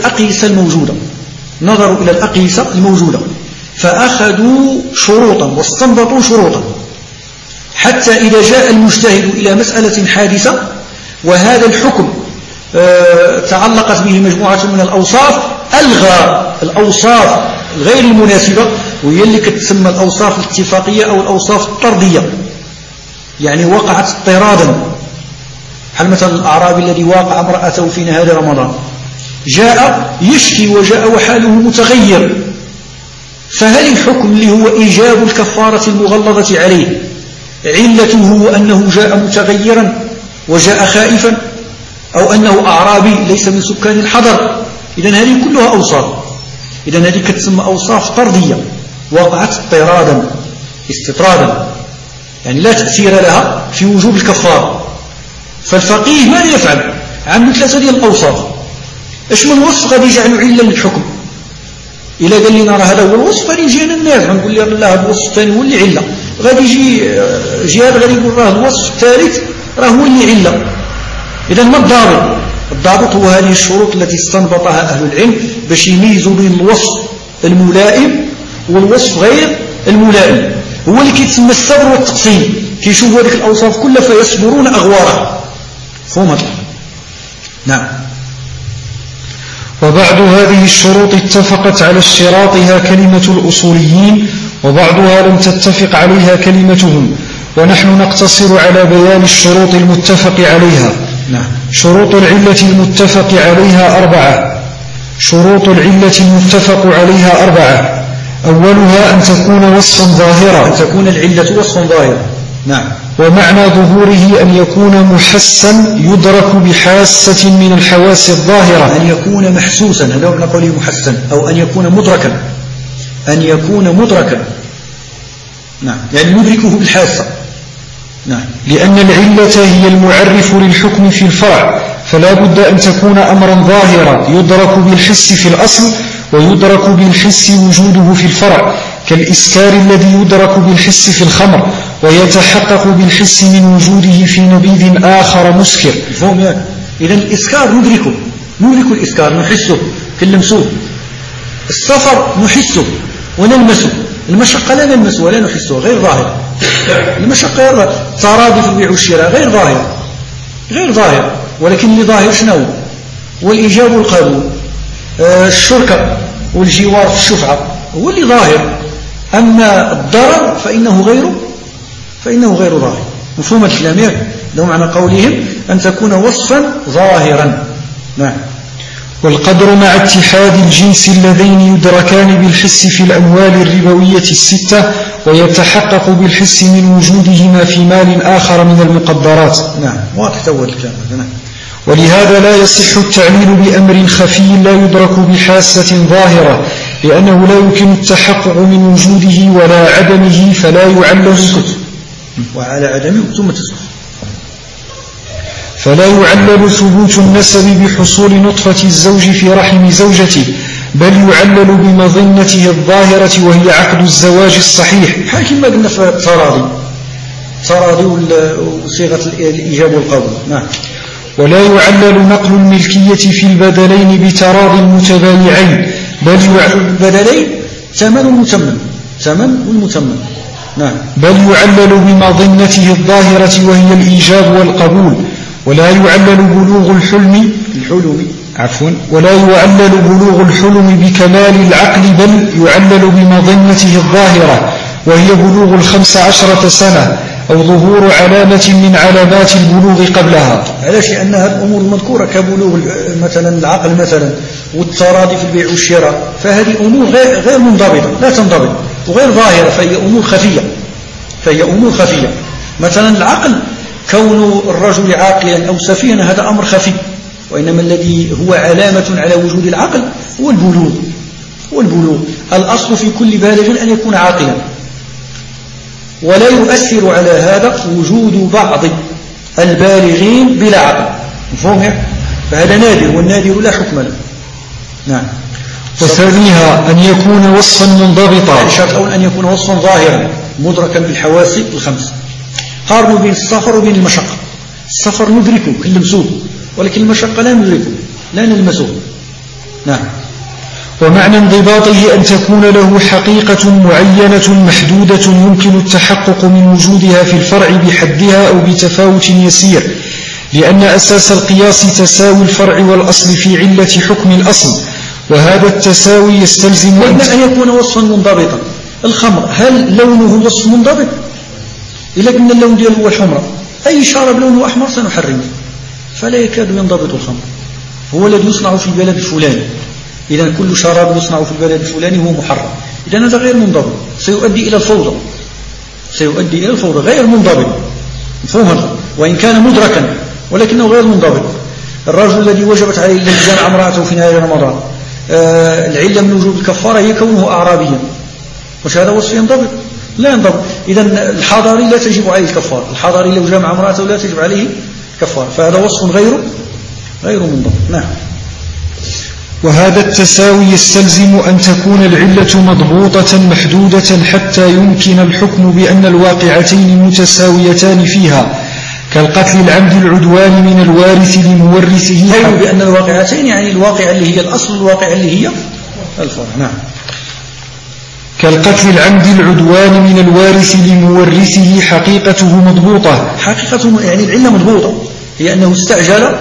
الأقيسة الموجودة، فأخذوا شروطا واستنبطوا شروطا، حتى إذا جاء المجتهد إلى مسألة حادثة وهذا الحكم تعلقت به مجموعة من الأوصاف، ألغى الأوصاف غير المناسبة، وهي اللي كتسمى الأوصاف الاتفاقية أو الأوصاف الطردية، يعني وقعت اضطرادا. بحال مثلا الأعرابي الذي واقع امرأته في نهار رمضان، جاء يشكي وجاء وحاله متغير، فهل الحكم اللي هو إيجاب الكفارة المغلظة عليه علته أنه جاء متغيرا وجاء خائفا، أو أنه أعرابي ليس من سكان الحضر؟ إذن هذه كلها أوصاف، إذن هذه كتسمى أوصاف طردية وقعت استطرادا، يعني لا تأثير لها في وجوب الكفارة. فالفقيه ماذا يفعل؟ عنده ثلاثة ديال الأوصاف، اش من وصف غادي يجعلوا علة للحكم؟ إلا قال لنا راه هذا هو الوصف غادي يجينا الناس غنقول لي لا هذا الوصف الثاني هو اللي علة، غادي يجي جهاد غادي يقول راه الوصف الثالث راه هو اللي علة. إذا ما الضابط؟ الضابط هو هذه الشروط التي استنبطها أهل العلم باش يميزوا بين الوصف الملائم والوصف غير الملائم، هو اللي كيتسمى الصبر والتقسيم. كيشوفوا هذيك الأوصاف كلها فيصبرون أغوارها. فهم هذا؟ نعم. وبعض هذه الشروط اتفقت على اشتراطها كلمة الأصوليين، وبعضها لم تتفق عليها كلمتهم، ونحن نقتصر على بيان الشروط المتفق عليها. نعم. شروط العلة المتفق عليها 4. شروط العلة المتفق عليها 4: أولها أن تكون وصفا ظاهرا، أن تكون العلة وصفا ظاهرا. نعم. ومعنى ظهوره أن يكون محسا يدرك بحاسة من الحواس الظاهرة، أن يكون محسوسا، هذا هو نقوله محسن، أو أن يكون مدركا، أن يكون مدركا. نعم، يعني ندركه بالحاسة. نعم. لأن العلة هي المعرف للحكم في الفرع، فلا بد أن تكون أمرا ظاهرا يدرك بالحس في الأصل ويدرك بالحس وجوده في الفرع، كالإسكار الذي يدرك بالحس في الخمر ويتحقق بالحس من وجوده في نبيذ آخر مسكر. فهم يعني؟ إذن الإسكار ندرك الإسكار، نحسه كاللمسوه. السفر نحسه ونلمسه، المشقة لا نلمسه ولا نحسه، غير ظاهر. المشقة تراضي في البيع والشراء غير ظاهر، ولكن اللي ظاهر شنو؟ والإيجاب والقبول، الشركة والجوار في الشفعة هو اللي ظاهر، أما الضرر فإنه غير ظاهر. مفهوم الكلام يعني؟ ده معنى قولهم أن تكون وصفا ظاهرا. نعم. والقدر مع اتحاد الجنس اللذين يدركان بالحس في الأموال الربوية 6، ويتحقق بالحس من وجودهما في مال آخر من المقدرات. نعم، واضح تول الكلام. نعم. ولهذا لا يصح التعليل بأمر خفي لا يدرك بحاسة ظاهرة، لأنه لا يمكن التحقق من وجوده ولا عدمه، فلا يعلل وعلى عدمه ثم تسكت. فلا يعلل ثبوت النسب بحصول نطفة الزوج في رحم زوجته، بل يعلل بمظنته الظاهرة وهي عقد الزواج الصحيح. حاكم ما قلنا في التراضي وصيغة الإيجاب والقبول. نعم. ولا يعلل نقل الملكية في البدلين بتراضي المتبايعين، بل البدلين ثمن والمتمن. نعم. بل يعلل بمظنته الظاهرة وهي الإيجاب والقبول، ولا يعلل بلوغ الحلم ولا يعلل بلوغ الحلم بكمال العقل، بل يعلل بمظنته الظاهرة وهي بلوغ 15 سنة أو ظهور علامة من علامات البلوغ قبلها. علاش؟ لأنها الأمور المذكورة كبلوغ مثلا العقل مثلا والتراضي في البيع والشراء، فهذه أمور غير منضبطة، لا تنضبط وغير ظاهرة، فهي أمور خفية. مثلا العقل، كون الرجل عاقلا أو سفيها هذا أمر خفي، وإنما الذي هو علامة على وجود العقل هو البلوغ. الأصل في كل بالغ أن يكون عاقلا، ولا يؤثر على هذا وجود بعض البالغين بلا عقل، مفهوم؟ فهذا نادر، والنادر لا حكم له. نعم. وثانيها أن يكون وصفا منضبطا. الشرط الأول أن يكون وصفا ظاهرا مدركا بالحواس الخمس. قارنوا بين السفر وبين المشقة. السفر ندركه كاللمسوه، ولكن المشقة لا ندركه، لا نلمسه. نعم. ومعنى انضباطه أن تكون له حقيقة معينة محدودة يمكن التحقق من وجودها في الفرع بحدها أو بتفاوت يسير، لأن أساس القياس تساوي الفرع والأصل في علة حكم الأصل، وهذا التساوي يستلزم أن يكون وصفا منضبطا. الخمر هل لونه وصف منضبط؟ إلا أن اللون دياله هو الحمرة، أي شراب لونه أحمر سنحرمه، فلا يكاد ينضبط الخمر. هو الذي يصنع في البلد الفلاني، إذا كل شراب يصنع في البلد الفلاني هو محرم، إذا هذا غير منضبط، سيؤدي إلى الفوضى، غير منضبط، مفهوم هذا؟ وإن كان مدركا ولكنه غير منضبط. الرجل الذي وجبت عليه جامع امرأته في نهاية رمضان، العلة من وجوب الكفارة هي كونه أعرابيا، وش هذا وصف ينضبط؟ لا ينضبط. إذا الحضاري لا تجب عليه الكفارة، الحضاري لو جامع امرأته لا تجب عليه كفارة، فهذا وصف غير منضبط. نعم. وهذا التساوي يستلزم أن تكون العلة مضبوطة محدودة حتى يمكن الحكم بأن الواقعتين متساويتان فيها، كالقتل العمد العدوان من الوارث لمورثه. قالوا بأن الواقعتين يعني الواقع اللي هي الأصل والواقع اللي هي الفرع. نعم. كالقتل العمد العدوان من الوارث لمورثه حقيقته مضبوطة. حقيقته يعني العلة مضبوطة، هي أنه استعجل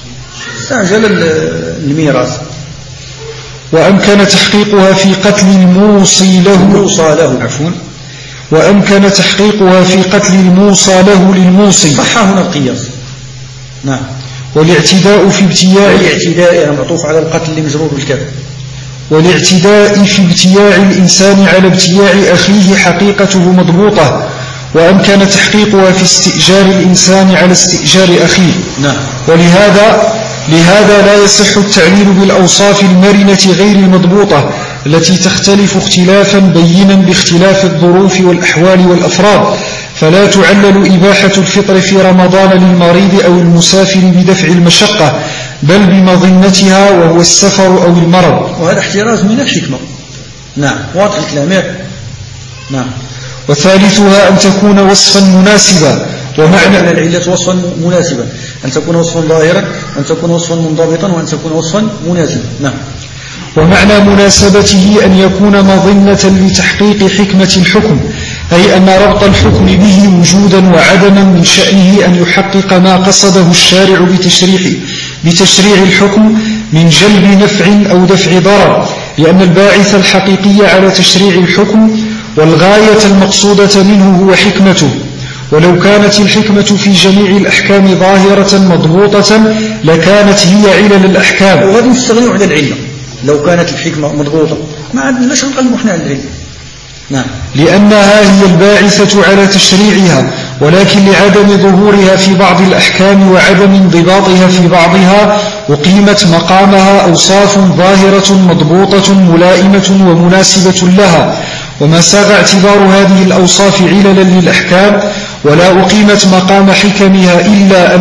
الميراث، وأمكن تحقيقها في قتل الموصى له وأمكن تحقيقها في قتل الموصى له للموصي. صح هنا القياس. نعم. والاعتداء في الاعتداء معطوف على القتل لمجرور بالكاف. والاعتداء في ابتياع الإنسان على ابتياع أخيه حقيقته مضبوطة، وأمكن تحقيقها في استئجار الإنسان على استئجار أخيه. نعم. لهذا لا يصح التعليل بالأوصاف المرنة غير المضبوطة التي تختلف اختلافا بينا باختلاف الظروف والأحوال والأفراد، فلا تعلل إباحة الفطر في رمضان للمريض أو المسافر بدفع المشقة، بل بمظنتها وهو السفر أو المرض. وهذا احتراز من الحكمة. نعم. واضح الكلام. نعم. وثالثها أن تكون وصفا مناسبا، ومعنى أن العلة وصفا مناسبا، أن تكون وصفا ظاهرا، أن تكون وصفا منضبطا، وأن تكون وصفا مناسبا. نعم. ومعنى مناسبته أن يكون مظنة لتحقيق حكمة الحكم، أي أن ربط الحكم به وجودا وعدما من شأنه أن يحقق ما قصده الشارع بتشريع الحكم من جلب نفع أو دفع ضرر، لأن الباعث الحقيقي على تشريع الحكم والغاية المقصودة منه هو حكمته. ولو كانت الحكمة في جميع الأحكام ظاهرة مضبوطة لكانت هي علل الأحكام. وغادي نستغنوا عن العلة لو كانت الحكمة مضبوطة، ما عندناش نقلبوا احنا على العلة. نعم. لأنها هي الباعثة على تشريعها، ولكن لعدم ظهورها في بعض الأحكام وعدم انضباطها في بعضها أقيمت مقامها أوصاف ظاهرة مضبوطة ملائمة ومناسبة لها، وما ساغ اعتبار هذه الأوصاف عللا للأحكام، ولا أقيمت مقام حكمها إلا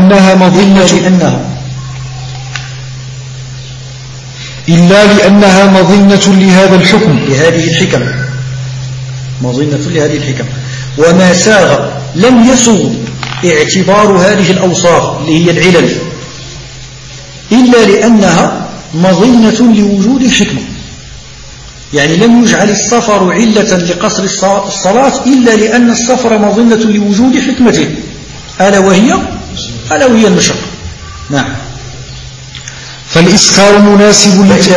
لأنها مظنة لهذا الحكم، لهذه الحكم، مظنة لهذه الحكم. وما ساغ لم يسوغ اعتبار هذه الأوصاف اللي هي العلل إلا لأنها مظنة لوجود الحكمة. يعني لم يجعل السفر علة لقصر الصلاة إلا لأن السفر مظنة لوجود حكمته ألا وهي المشقة. نعم. فالإسكار مناسب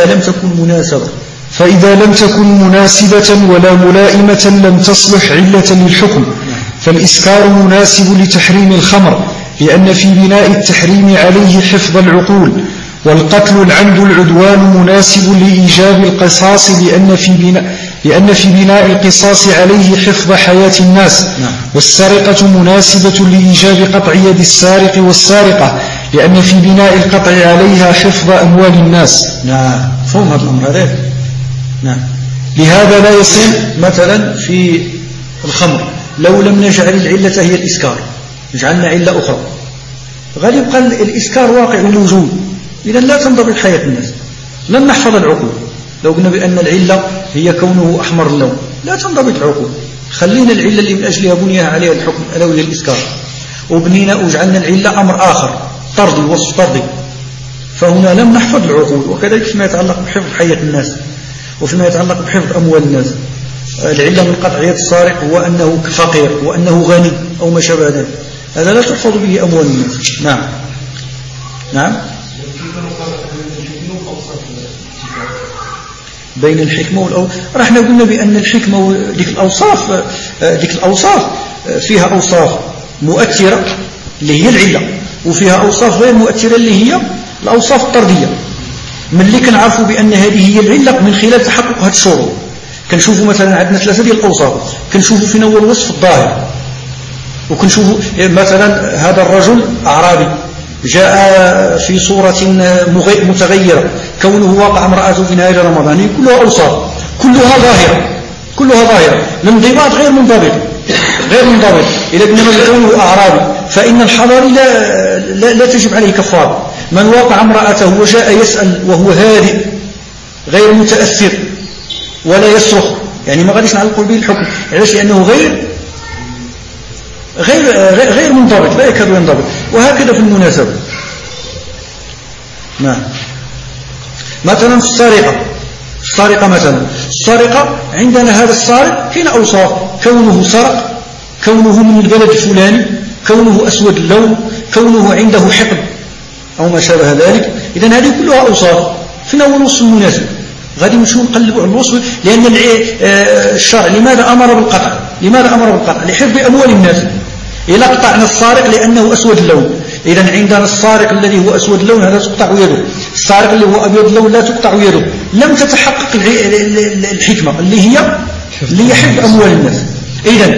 فإذا لم تكن مناسبة ولا ملائمة لم تصلح علة للحكم. فالإسكار مناسب لتحريم الخمر لأن في بناء التحريم عليه حفظ العقول، والقتل العمد العدوان مناسب لإيجاب القصاص لأن في بناء القصاص عليه حفظ حياة الناس. والسرقة مناسبة لإيجاب قطع يد السارق والسارقة لأن في بناء القطع عليها حفظ أموال الناس. نعم، فهم هذا الأمر هذا. نعم. لهذا لا يصح مثلا في الخمر لو لم نجعل العلة هي الإسكار، جعلنا علة أخرى، غالب يبقى الإسكار واقع وموجود، إذا لا تنضبط حياة الناس، لن نحفظ العقول. لو قلنا بأن العلة هي كونه أحمر اللون لا تنضبط العقول، خلينا العلة اللي من أجلها بنيها عليها الحكم ألا وهي الإسكار، وبنينا وجعلنا العلة أمر آخر طردي، وصف طردي، فهنا لم نحفظ العقول. وكذلك فيما يتعلق بحفظ حياة الناس وفيما يتعلق بحفظ أموال الناس. العلة من قطع يد السارق هو أنه فقير وأنه غني أو ما شابه ذلك، هذا لا تحفظ به أموال الناس. نعم. نعم. بين الحكمة والأوصاف رحنا قلنا بأن الحكمة ديك الأوصاف فيها أوصاف مؤثرة اللي هي العلة، وفيها أوصاف غير مؤثرة اللي هي الأوصاف الطردية. من اللي كنعرفوا بأن هذه هي العلة من خلال تحقق هذه الشروط. كنشوفوا مثلا عندنا 3 ديال الأوصاف، كنشوفوا فينا هو الوصف الظاهر، وكنشوفوا مثلا هذا الرجل أعرابي جاء في صورة متغيرة، كونه واقع امرأته في نهاية رمضان، كلها أوصاف كلها ظاهرة، الانضباط غير منضبط. إذا قلنا من كونه أعرابي فإن الحضاري لا تجب عليه كفارة. من واقع امرأته وجاء يسأل وهو هادئ غير متأثر ولا يصرخ، يعني ما غاديش نعلقوا به الحكم، علاش؟ لأنه غير منضبط، لا يكاد ينضبط. وهكذا في المناسبة. نعم. مثلا في السرقة مثلا، السرقة عندنا هذا السارق فينا أوصاف، كونه سرق، كونه من البلد الفلاني، كونه أسود اللون، كونه عنده حقد أو ما شابه ذلك. إذن هذه كلها أوصاف، فينا هو الوصف المناسب. غادي نمشيو نقلبوا على الوصف، لأن الشرع لماذا أمر بالقطع؟ لحفظ أموال الناس. إلا قطعنا السارق لأنه أسود اللون، إذن عندنا السارق الذي هو أسود اللون هذا تقطع يده، السارق اللي هو أبيض اللون لا تقطع يده. لم تتحقق الحكمة اللي هي حفظ أموال الناس. إذن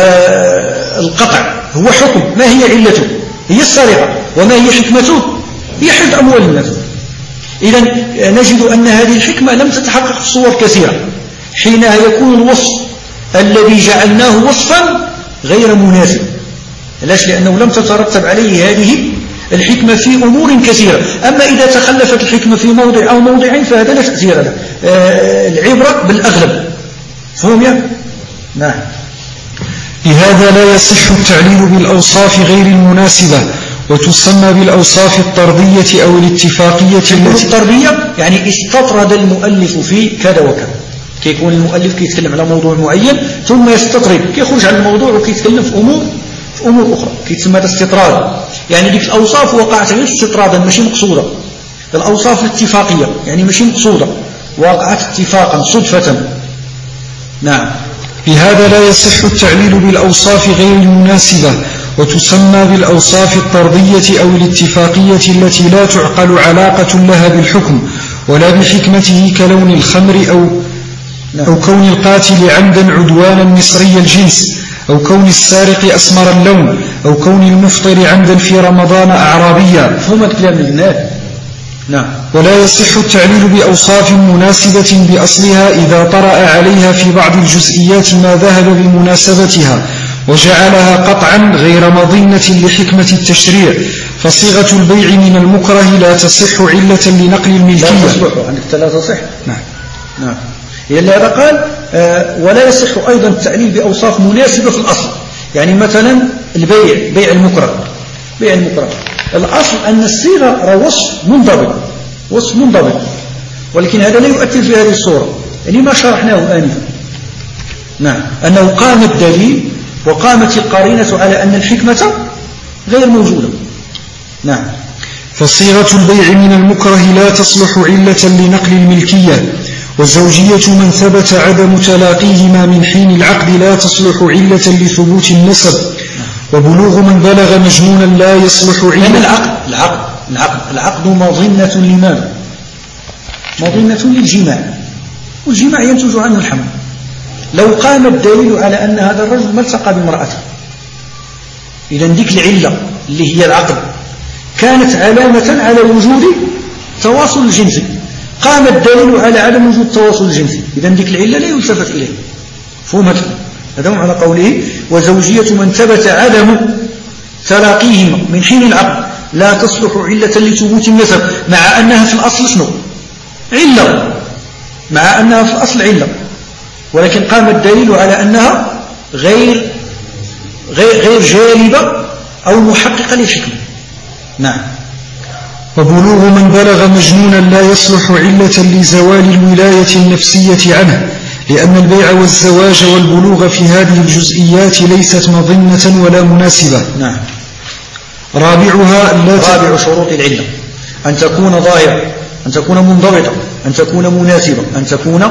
القطع هو حكم، ما هي علته؟ هي السرقة. وما هي حكمته؟ هي حفظ أموال الناس. إذن نجد أن هذه الحكمة لم تتحقق في صور كثيرة، حينها يكون الوصف الذي جعلناه وصفا غير مناسب. علاش؟ لأنه لم تترتب عليه هذه الحكمة في أمور كثيرة. أما إذا تخلفت الحكمة في موضع أو موضعين فهذا لا تأثير له، العبرة بالأغلب. فهم يا؟ نعم. لهذا لا يصح التعليل بالأوصاف غير المناسبة، وتسمى بالأوصاف الطردية أو الاتفاقية. الطردية يعني استطرد المؤلف في كذا وكذا، كيكون المؤلف كيتكلم على موضوع معين ثم يستطرد، كيخرج عن الموضوع وكيتكلم في أمور أخرى، كيتسمى استطراد. يعني ديك الأوصاف وقعت غير استطرادا ماشي مقصودة. الأوصاف الاتفاقية يعني ماشي مقصودة، وقعت اتفاقا صدفة. نعم. لهذا لا يصح التعليل بالأوصاف غير المناسبة، وتسمى بالأوصاف الطردية أو الاتفاقية التي لا تعقل علاقة لها بالحكم ولا بحكمته، كلون الخمر أو كون القاتل عمدا عدوانا مصري الجنس، أو كون السارق أسمر اللون، أو كون المفطر عمدا في رمضان أعرابيا. فهم الكلام للناس. نعم. ولا يصح التعليل بأوصاف مناسبة بأصلها إذا طرأ عليها في بعض الجزئيات ما ذهب بمناسبتها وجعلها قطعا غير مظنة لحكمة التشريع. فصيغة البيع من المكره لا تصح علة لنقل الملكية. لا تصح، عندك لا تصح. نعم. هذا قال ولا يصح أيضا التعليل بأوصاف مناسبة في الأصل. يعني مثلا البيع، بيع المكره، الأصل أن الصيغة وصف منضبط، ولكن هذا لا يؤثر في هذه الصورة. يعني ما شرحناه آنفا. نعم، أنه قام الدليل وقامت القرينة على أن الحكمة غير موجودة. نعم. فصيغة البيع من المكره لا تصلح علة لنقل الملكية، والزوجية من ثبت عدم تلاقيهما من حين العقد لا تصلح علة لثبوت النسب، وبلوغ من بلغ مجنونا لا يصلح علة. لأن العقد مظنة لماذا؟ مظنة للجماع، والجماع ينتج عنه الحمل. لو قام الدليل على أن هذا الرجل ما التقى بامرأته، إذا ديك العلة اللي هي العقد كانت علامة على وجود تواصل الجنسي، قام الدليل على عدم وجود التواصل الجنسي، إذا ديك العلة لا يلتفت إليه. فهم هذا على قوله وزوجية من ثبت عدم تلاقيهما من حين العقد لا تصلح علة لثبوت النسب، مع أنها في الأصل شنو؟ علة، مع أنها في الأصل علة، ولكن قام الدليل على أنها غير جالبة أو محققة للحكمة. نعم. وبلوغ من بلغ مجنونا لا يصلح علة لزوال الولاية النفسية عنه، لأن البيع والزواج والبلوغ في هذه الجزئيات ليست مظنة ولا مناسبة. نعم. رابع شروط العلة أن تكون ظاهرة، أن تكون منضبطة، أن تكون مناسبة، أن تكون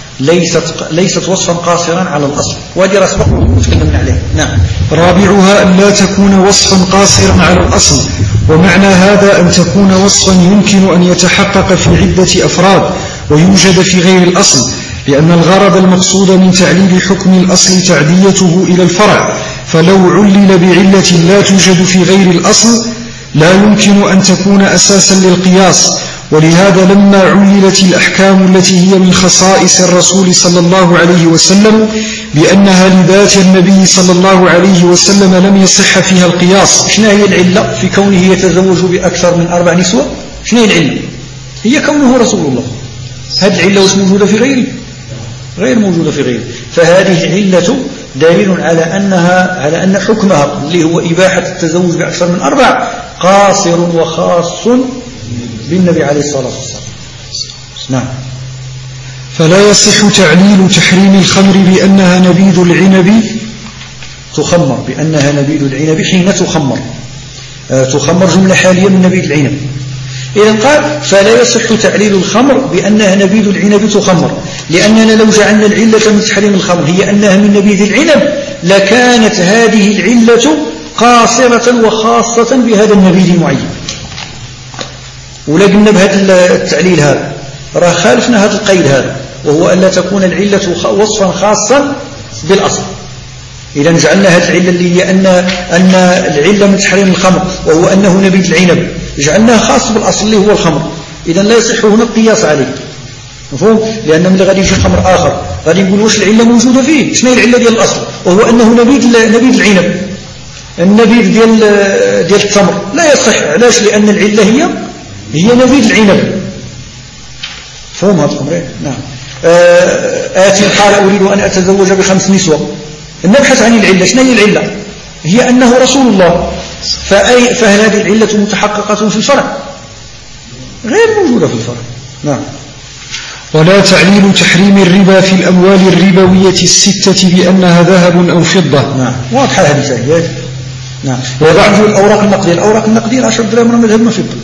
ليست وصفا قاصرا على الأصل، وهذه رسبق تكلمنا عليه. نعم. رابعها أن لا تكون وصفا قاصرا على الأصل، ومعنى هذا أن تكون وصفا يمكن أن يتحقق في عدة أفراد ويوجد في غير الأصل، لأن الغرض المقصود من تعليل حكم الأصل تعديته إلى الفرع، فلو علل بعلة لا توجد في غير الأصل لا يمكن أن تكون أساسا للقياس. ولهذا لما عللت الأحكام التي هي من خصائص الرسول صلى الله عليه وسلم بأنها لذات النبي صلى الله عليه وسلم لم يصح فيها القياس. شنو هي العلة في كونه يتزوج بأكثر من 4 نسوة؟ شنو هي العلة؟ هي كونه رسول الله. هذه العلة وش موجودة في غيره؟ غير موجودة في غيره. فهذه علة دليل على أن حكمها اللي هو إباحة التزوج بأكثر من 4 قاصر وخاص بالنبي عليه الصلاة والسلام. نعم. فلا يصح تعليل تحريم الخمر بأنها نبيذ العنب تخمر، بأنها نبيذ العنب حين تخمر جملة حالية من نبيذ العنب. إذن قال فلا يصح تعليل الخمر بأنها نبيذ العنب تخمر، لأننا لو جعلنا العلة من تحريم الخمر هي أنها من نبيذ العنب لكانت هذه العلة قاصرة وخاصة بهذا النبيذ المعين. ولا قلنا بهذا التعليل هذا راه خالفنا هذا القيد هذا، وهو أن لا تكون العلة وصفا خاصا بالأصل. إذا جعلنا هذه العلة اللي هي أن العلة من تحريم الخمر وهو أنه نبيذ العنب جعلناه خاص بالأصل اللي هو الخمر، إذا لا يصح هنا القياس عليه. مفهوم؟ لأن من غادي يجي خمر آخر غادي يقول واش العلة موجودة فيه؟ شنو هي العلة ديال الأصل؟ وهو أنه نبيذ العنب، النبيذ ديال التمر لا يصح. علاش؟ لأن العلة هي نبيذ العنب. فهم هذا الأمر؟ نعم. قال أريد أن أتزوج ب5 نسوة، نبحث عن العلة. شنو هي العلة؟ هي أنه رسول الله. فهل هذه العلة متحققة في الفرع؟ غير موجودة في الفرع. نعم. ولا تعليل تحريم الربا في الأموال الربوية 6 بأنها ذهب أو فضة. نعم. واضحة هذه سهلة. نعم. وبعض الأوراق النقدية 10 دراهم من ذهب ما فضة.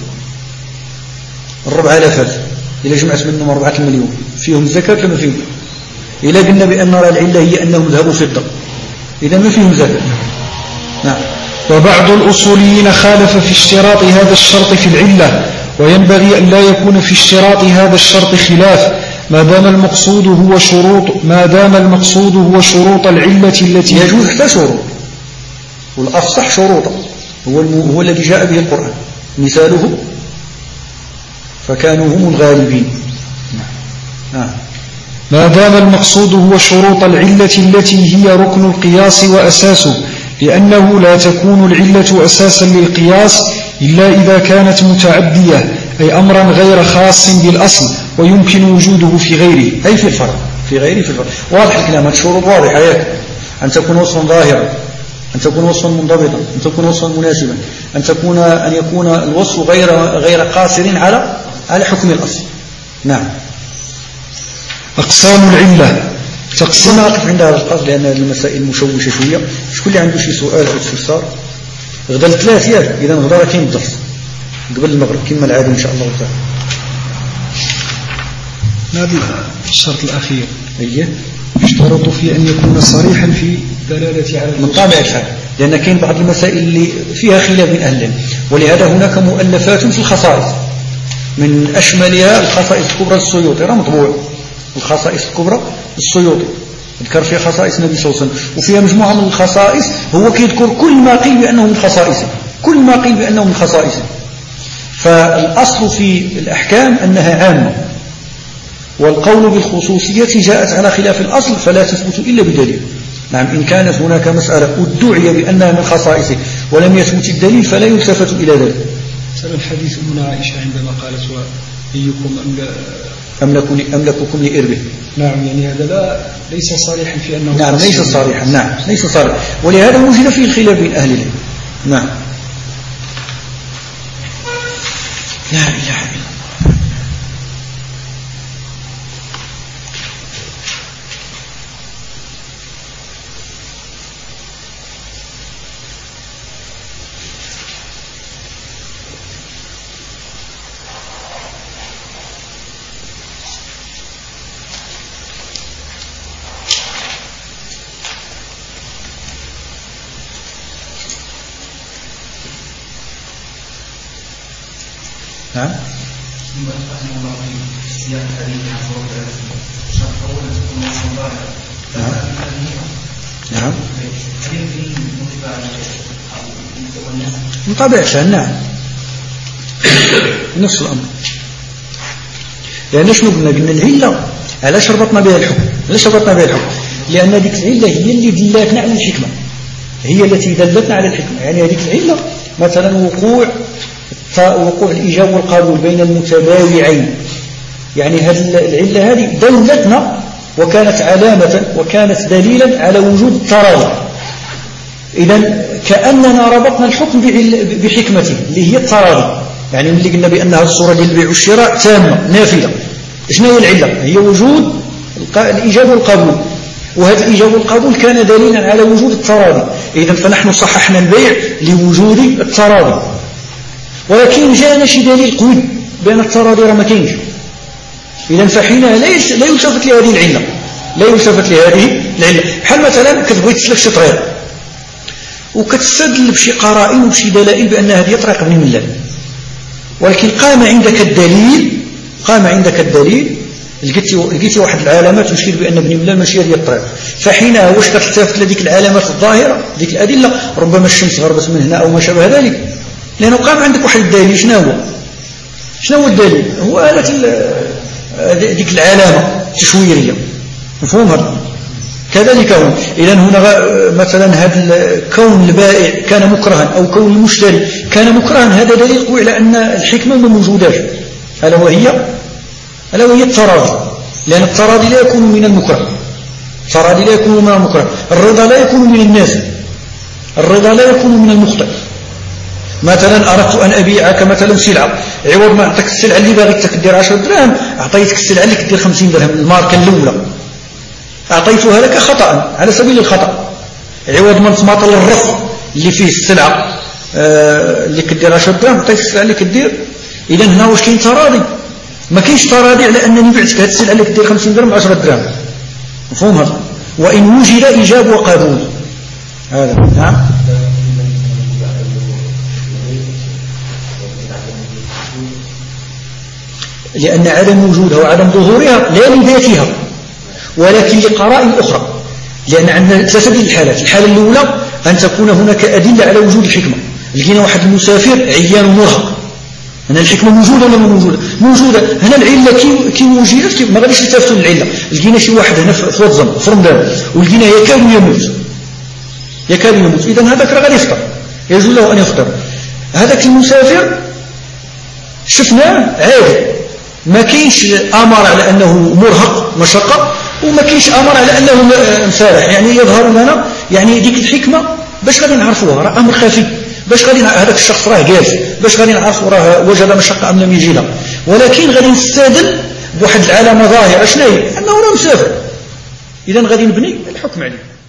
4000 إذا جمعت منهم 4 مليون فيهم زكاة ولا ما فيهم؟ إذا قلنا بأن العلة هي أنهم ذهب فضة إذا ما فيهم زكاة. نعم. وبعض الأصوليين خالف في اشتراط هذا الشرط في العلة، وينبغي أن لا يكون في اشتراط هذا الشرط خلاف ما دام المقصود هو شروط العلة التي يجوز حتى شروط، والأفصح شروطا هو الذي جاء به القرآن، مثاله فكانوا هم الغالبين. ما دام المقصود هو شروط العلة التي هي ركن القياس وأساسه، لأنه لا تكون العلة أساسا للقياس إلا إذا كانت متعدية، أي أمرا غير خاص بالأصل ويمكن وجوده في غيره، أي في الفرع. واضح الكلام. الشروط واضحة، أن تكون وصفا ظاهرا، أن تكون وصفا منضبطا، أن تكون وصفا مناسبا، أن يكون الوصف غير قاصر على حكم الأصل. نعم. أقسام العلة تقسيم. نقف عند هذا القصد لأن المسائل مشوشة شوية. شكون اللي عنده شي سؤال أو استفسار؟ غدا الثلاث ياك، إذا غدا كاين الدرس قبل المغرب كما العادة إن شاء الله تعالى. هذا الشرط الأخير أيه يشترط في أن يكون صريحا في دلالة على من طابع الحال، لأن كاين بعض المسائل اللي فيها خلاف من أهل العلم، ولهذا هناك مؤلفات في الخصائص من أشملها الخصائص الكبرى السيوطي راه مطبوع، الخصائص الكبرى السيوطي ذكر فيها خصائص النبي صلى الله عليه وسلم، وفيها مجموعة من الخصائص هو كيذكر كل ما قيل بأنه من خصائصه، كل ما قيل بأنه من خصائصه. فالأصل في الأحكام أنها عامة، والقول بالخصوصية جاءت على خلاف الأصل فلا تثبت إلا بدليل. نعم، إن كانت هناك مسألة ادعي بأنها من خصائصه ولم يثبت الدليل فلا يلتفت إلى ذلك. مثلا حديث أمنا عائشة عندما قالت وأيكم أملككم لإربه. نعم، يعني هذا ليس صريحا في أنه نعم ليس صريحا، نعم ليس صريحا، ولهذا وجد فيه الخلاف بين أهل العلم. نعم. لا إله إلا الله. نعم. ثم رحمه الله في سياق الحديث عن فروض الشرط أولا تكون الصلاة. نعم. هل يمكن متبع والناس؟ من طبيعتها نعم. نفس الأمر. لأن شنو قلنا العلة علاش ربطنا بها الحكم؟ علاش ربطنا بها الحكم؟ لأن ديك العلة هي اللي دلتنا على الحكمة، هي التي دلتنا على الحكمة. يعني هذيك العلة مثلا وقوع الإيجاب والقبول بين المتبايعين، يعني هذه العلة هذه دلتنا وكانت علامة وكانت دليلا على وجود التراضي. إذن كأننا ربطنا الحكم بحكمته اللي هي التراضي. يعني ملي قلنا بأنها الصورة ديال البيع والشراء تامة نافذة، شنو هي العلة؟ هي وجود الإيجاب والقبول، وهذا الإيجاب والقبول كان دليلا على وجود التراضي. إذن فنحن صححنا البيع لوجود التراضي، ولكن جاءنا شي دليل قوي بأن التراضي راه ما كاينش. إذن فحينها لا يلتفت لهذه العلة، لا يلتفت لهذه العلة. بحال مثلا كتبغي تسلك شي طريق وكتستدل بشي قرائن وبشي دلائل بأن هذه طريق ابن ملال، ولكن قام عندك الدليل لقيتي واحد العلامات تشير بأن ابن ملال ماشي هذه الطريق، فحينها واش كتلتفت لديك العلامات الظاهرة ديك الأدلة؟ ربما الشمس غربت من هنا أو ما شابه ذلك، لأنه قام عندك واحد الدليل. شنو هو الدليل؟ هو ديك العلامة التشويرية، مفهوم هذا؟ كذلك هنا. إذن هنا مثلا هذا كون البائع كان مكرها أو كون المشتري كان مكرها، هذا دليل قوي على أن الحكمة ما موجوداش، ألا وهي التراضي. لأن التراضي لا يكون من المكره، الرضا لا يكون من الناس، الرضا لا يكون من المخطئ. مثلا أردت أن أبيعك مثلا سلعة، عوض ما أعطيك السلعة اللي باغيك تدير 10 دراهم أعطيتك السلعة اللي كدير 50 درهم، الماركة الأولى أعطيتها لك خطأ على سبيل الخطأ، عوض ما نتماطل الرف اللي فيه السلعة اللي كدير 10 دراهم أعطيتك السلعة اللي كدير. إذن هنا واش كاين تراضي؟ ما كاينش تراضي على أنني بعتك هذه السلعة اللي كدير 50 درهم 10 دراهم، مفهوم هذا؟ وإن وجد إيجاب وقبول هذا. نعم. لأن عدم وجودها وعدم ظهورها لا لذاتها ولكن لقرائن أخرى. لأن عندنا ثلاثة الحالات. الحالة الأولى أن تكون هناك أدلة على وجود الحكمة. لقينا واحد المسافر عيان مرهق، هنا الحكمة موجودة ولا ما موجودة؟ هنا العلة كي وجدت ما غاديش نلتفتوا للعلة. لقينا شي واحد هنا في وزن في رمضان ولقينا يكاد يموت، إذن هذاك راه غادي يفطر، يجوز له أن يفطر. هذاك المسافر شفناه عادي، ما كاينش امر على انه مرهق مشقه، وما كاينش امر على انه مسارح. يعني يظهر لنا يعني ديك الحكمه باش غادي نعرفوها راه امر خفي، باش غادي هذاك الشخص راه جالس، باش غادي نعرفوا راه وجد مشقه ام لم يجدها. ولكن غادي نستدل بواحد العلامة ظاهرة، شنو هي؟ أنه راه مسافر، إذا غادي نبني الحكم عليه.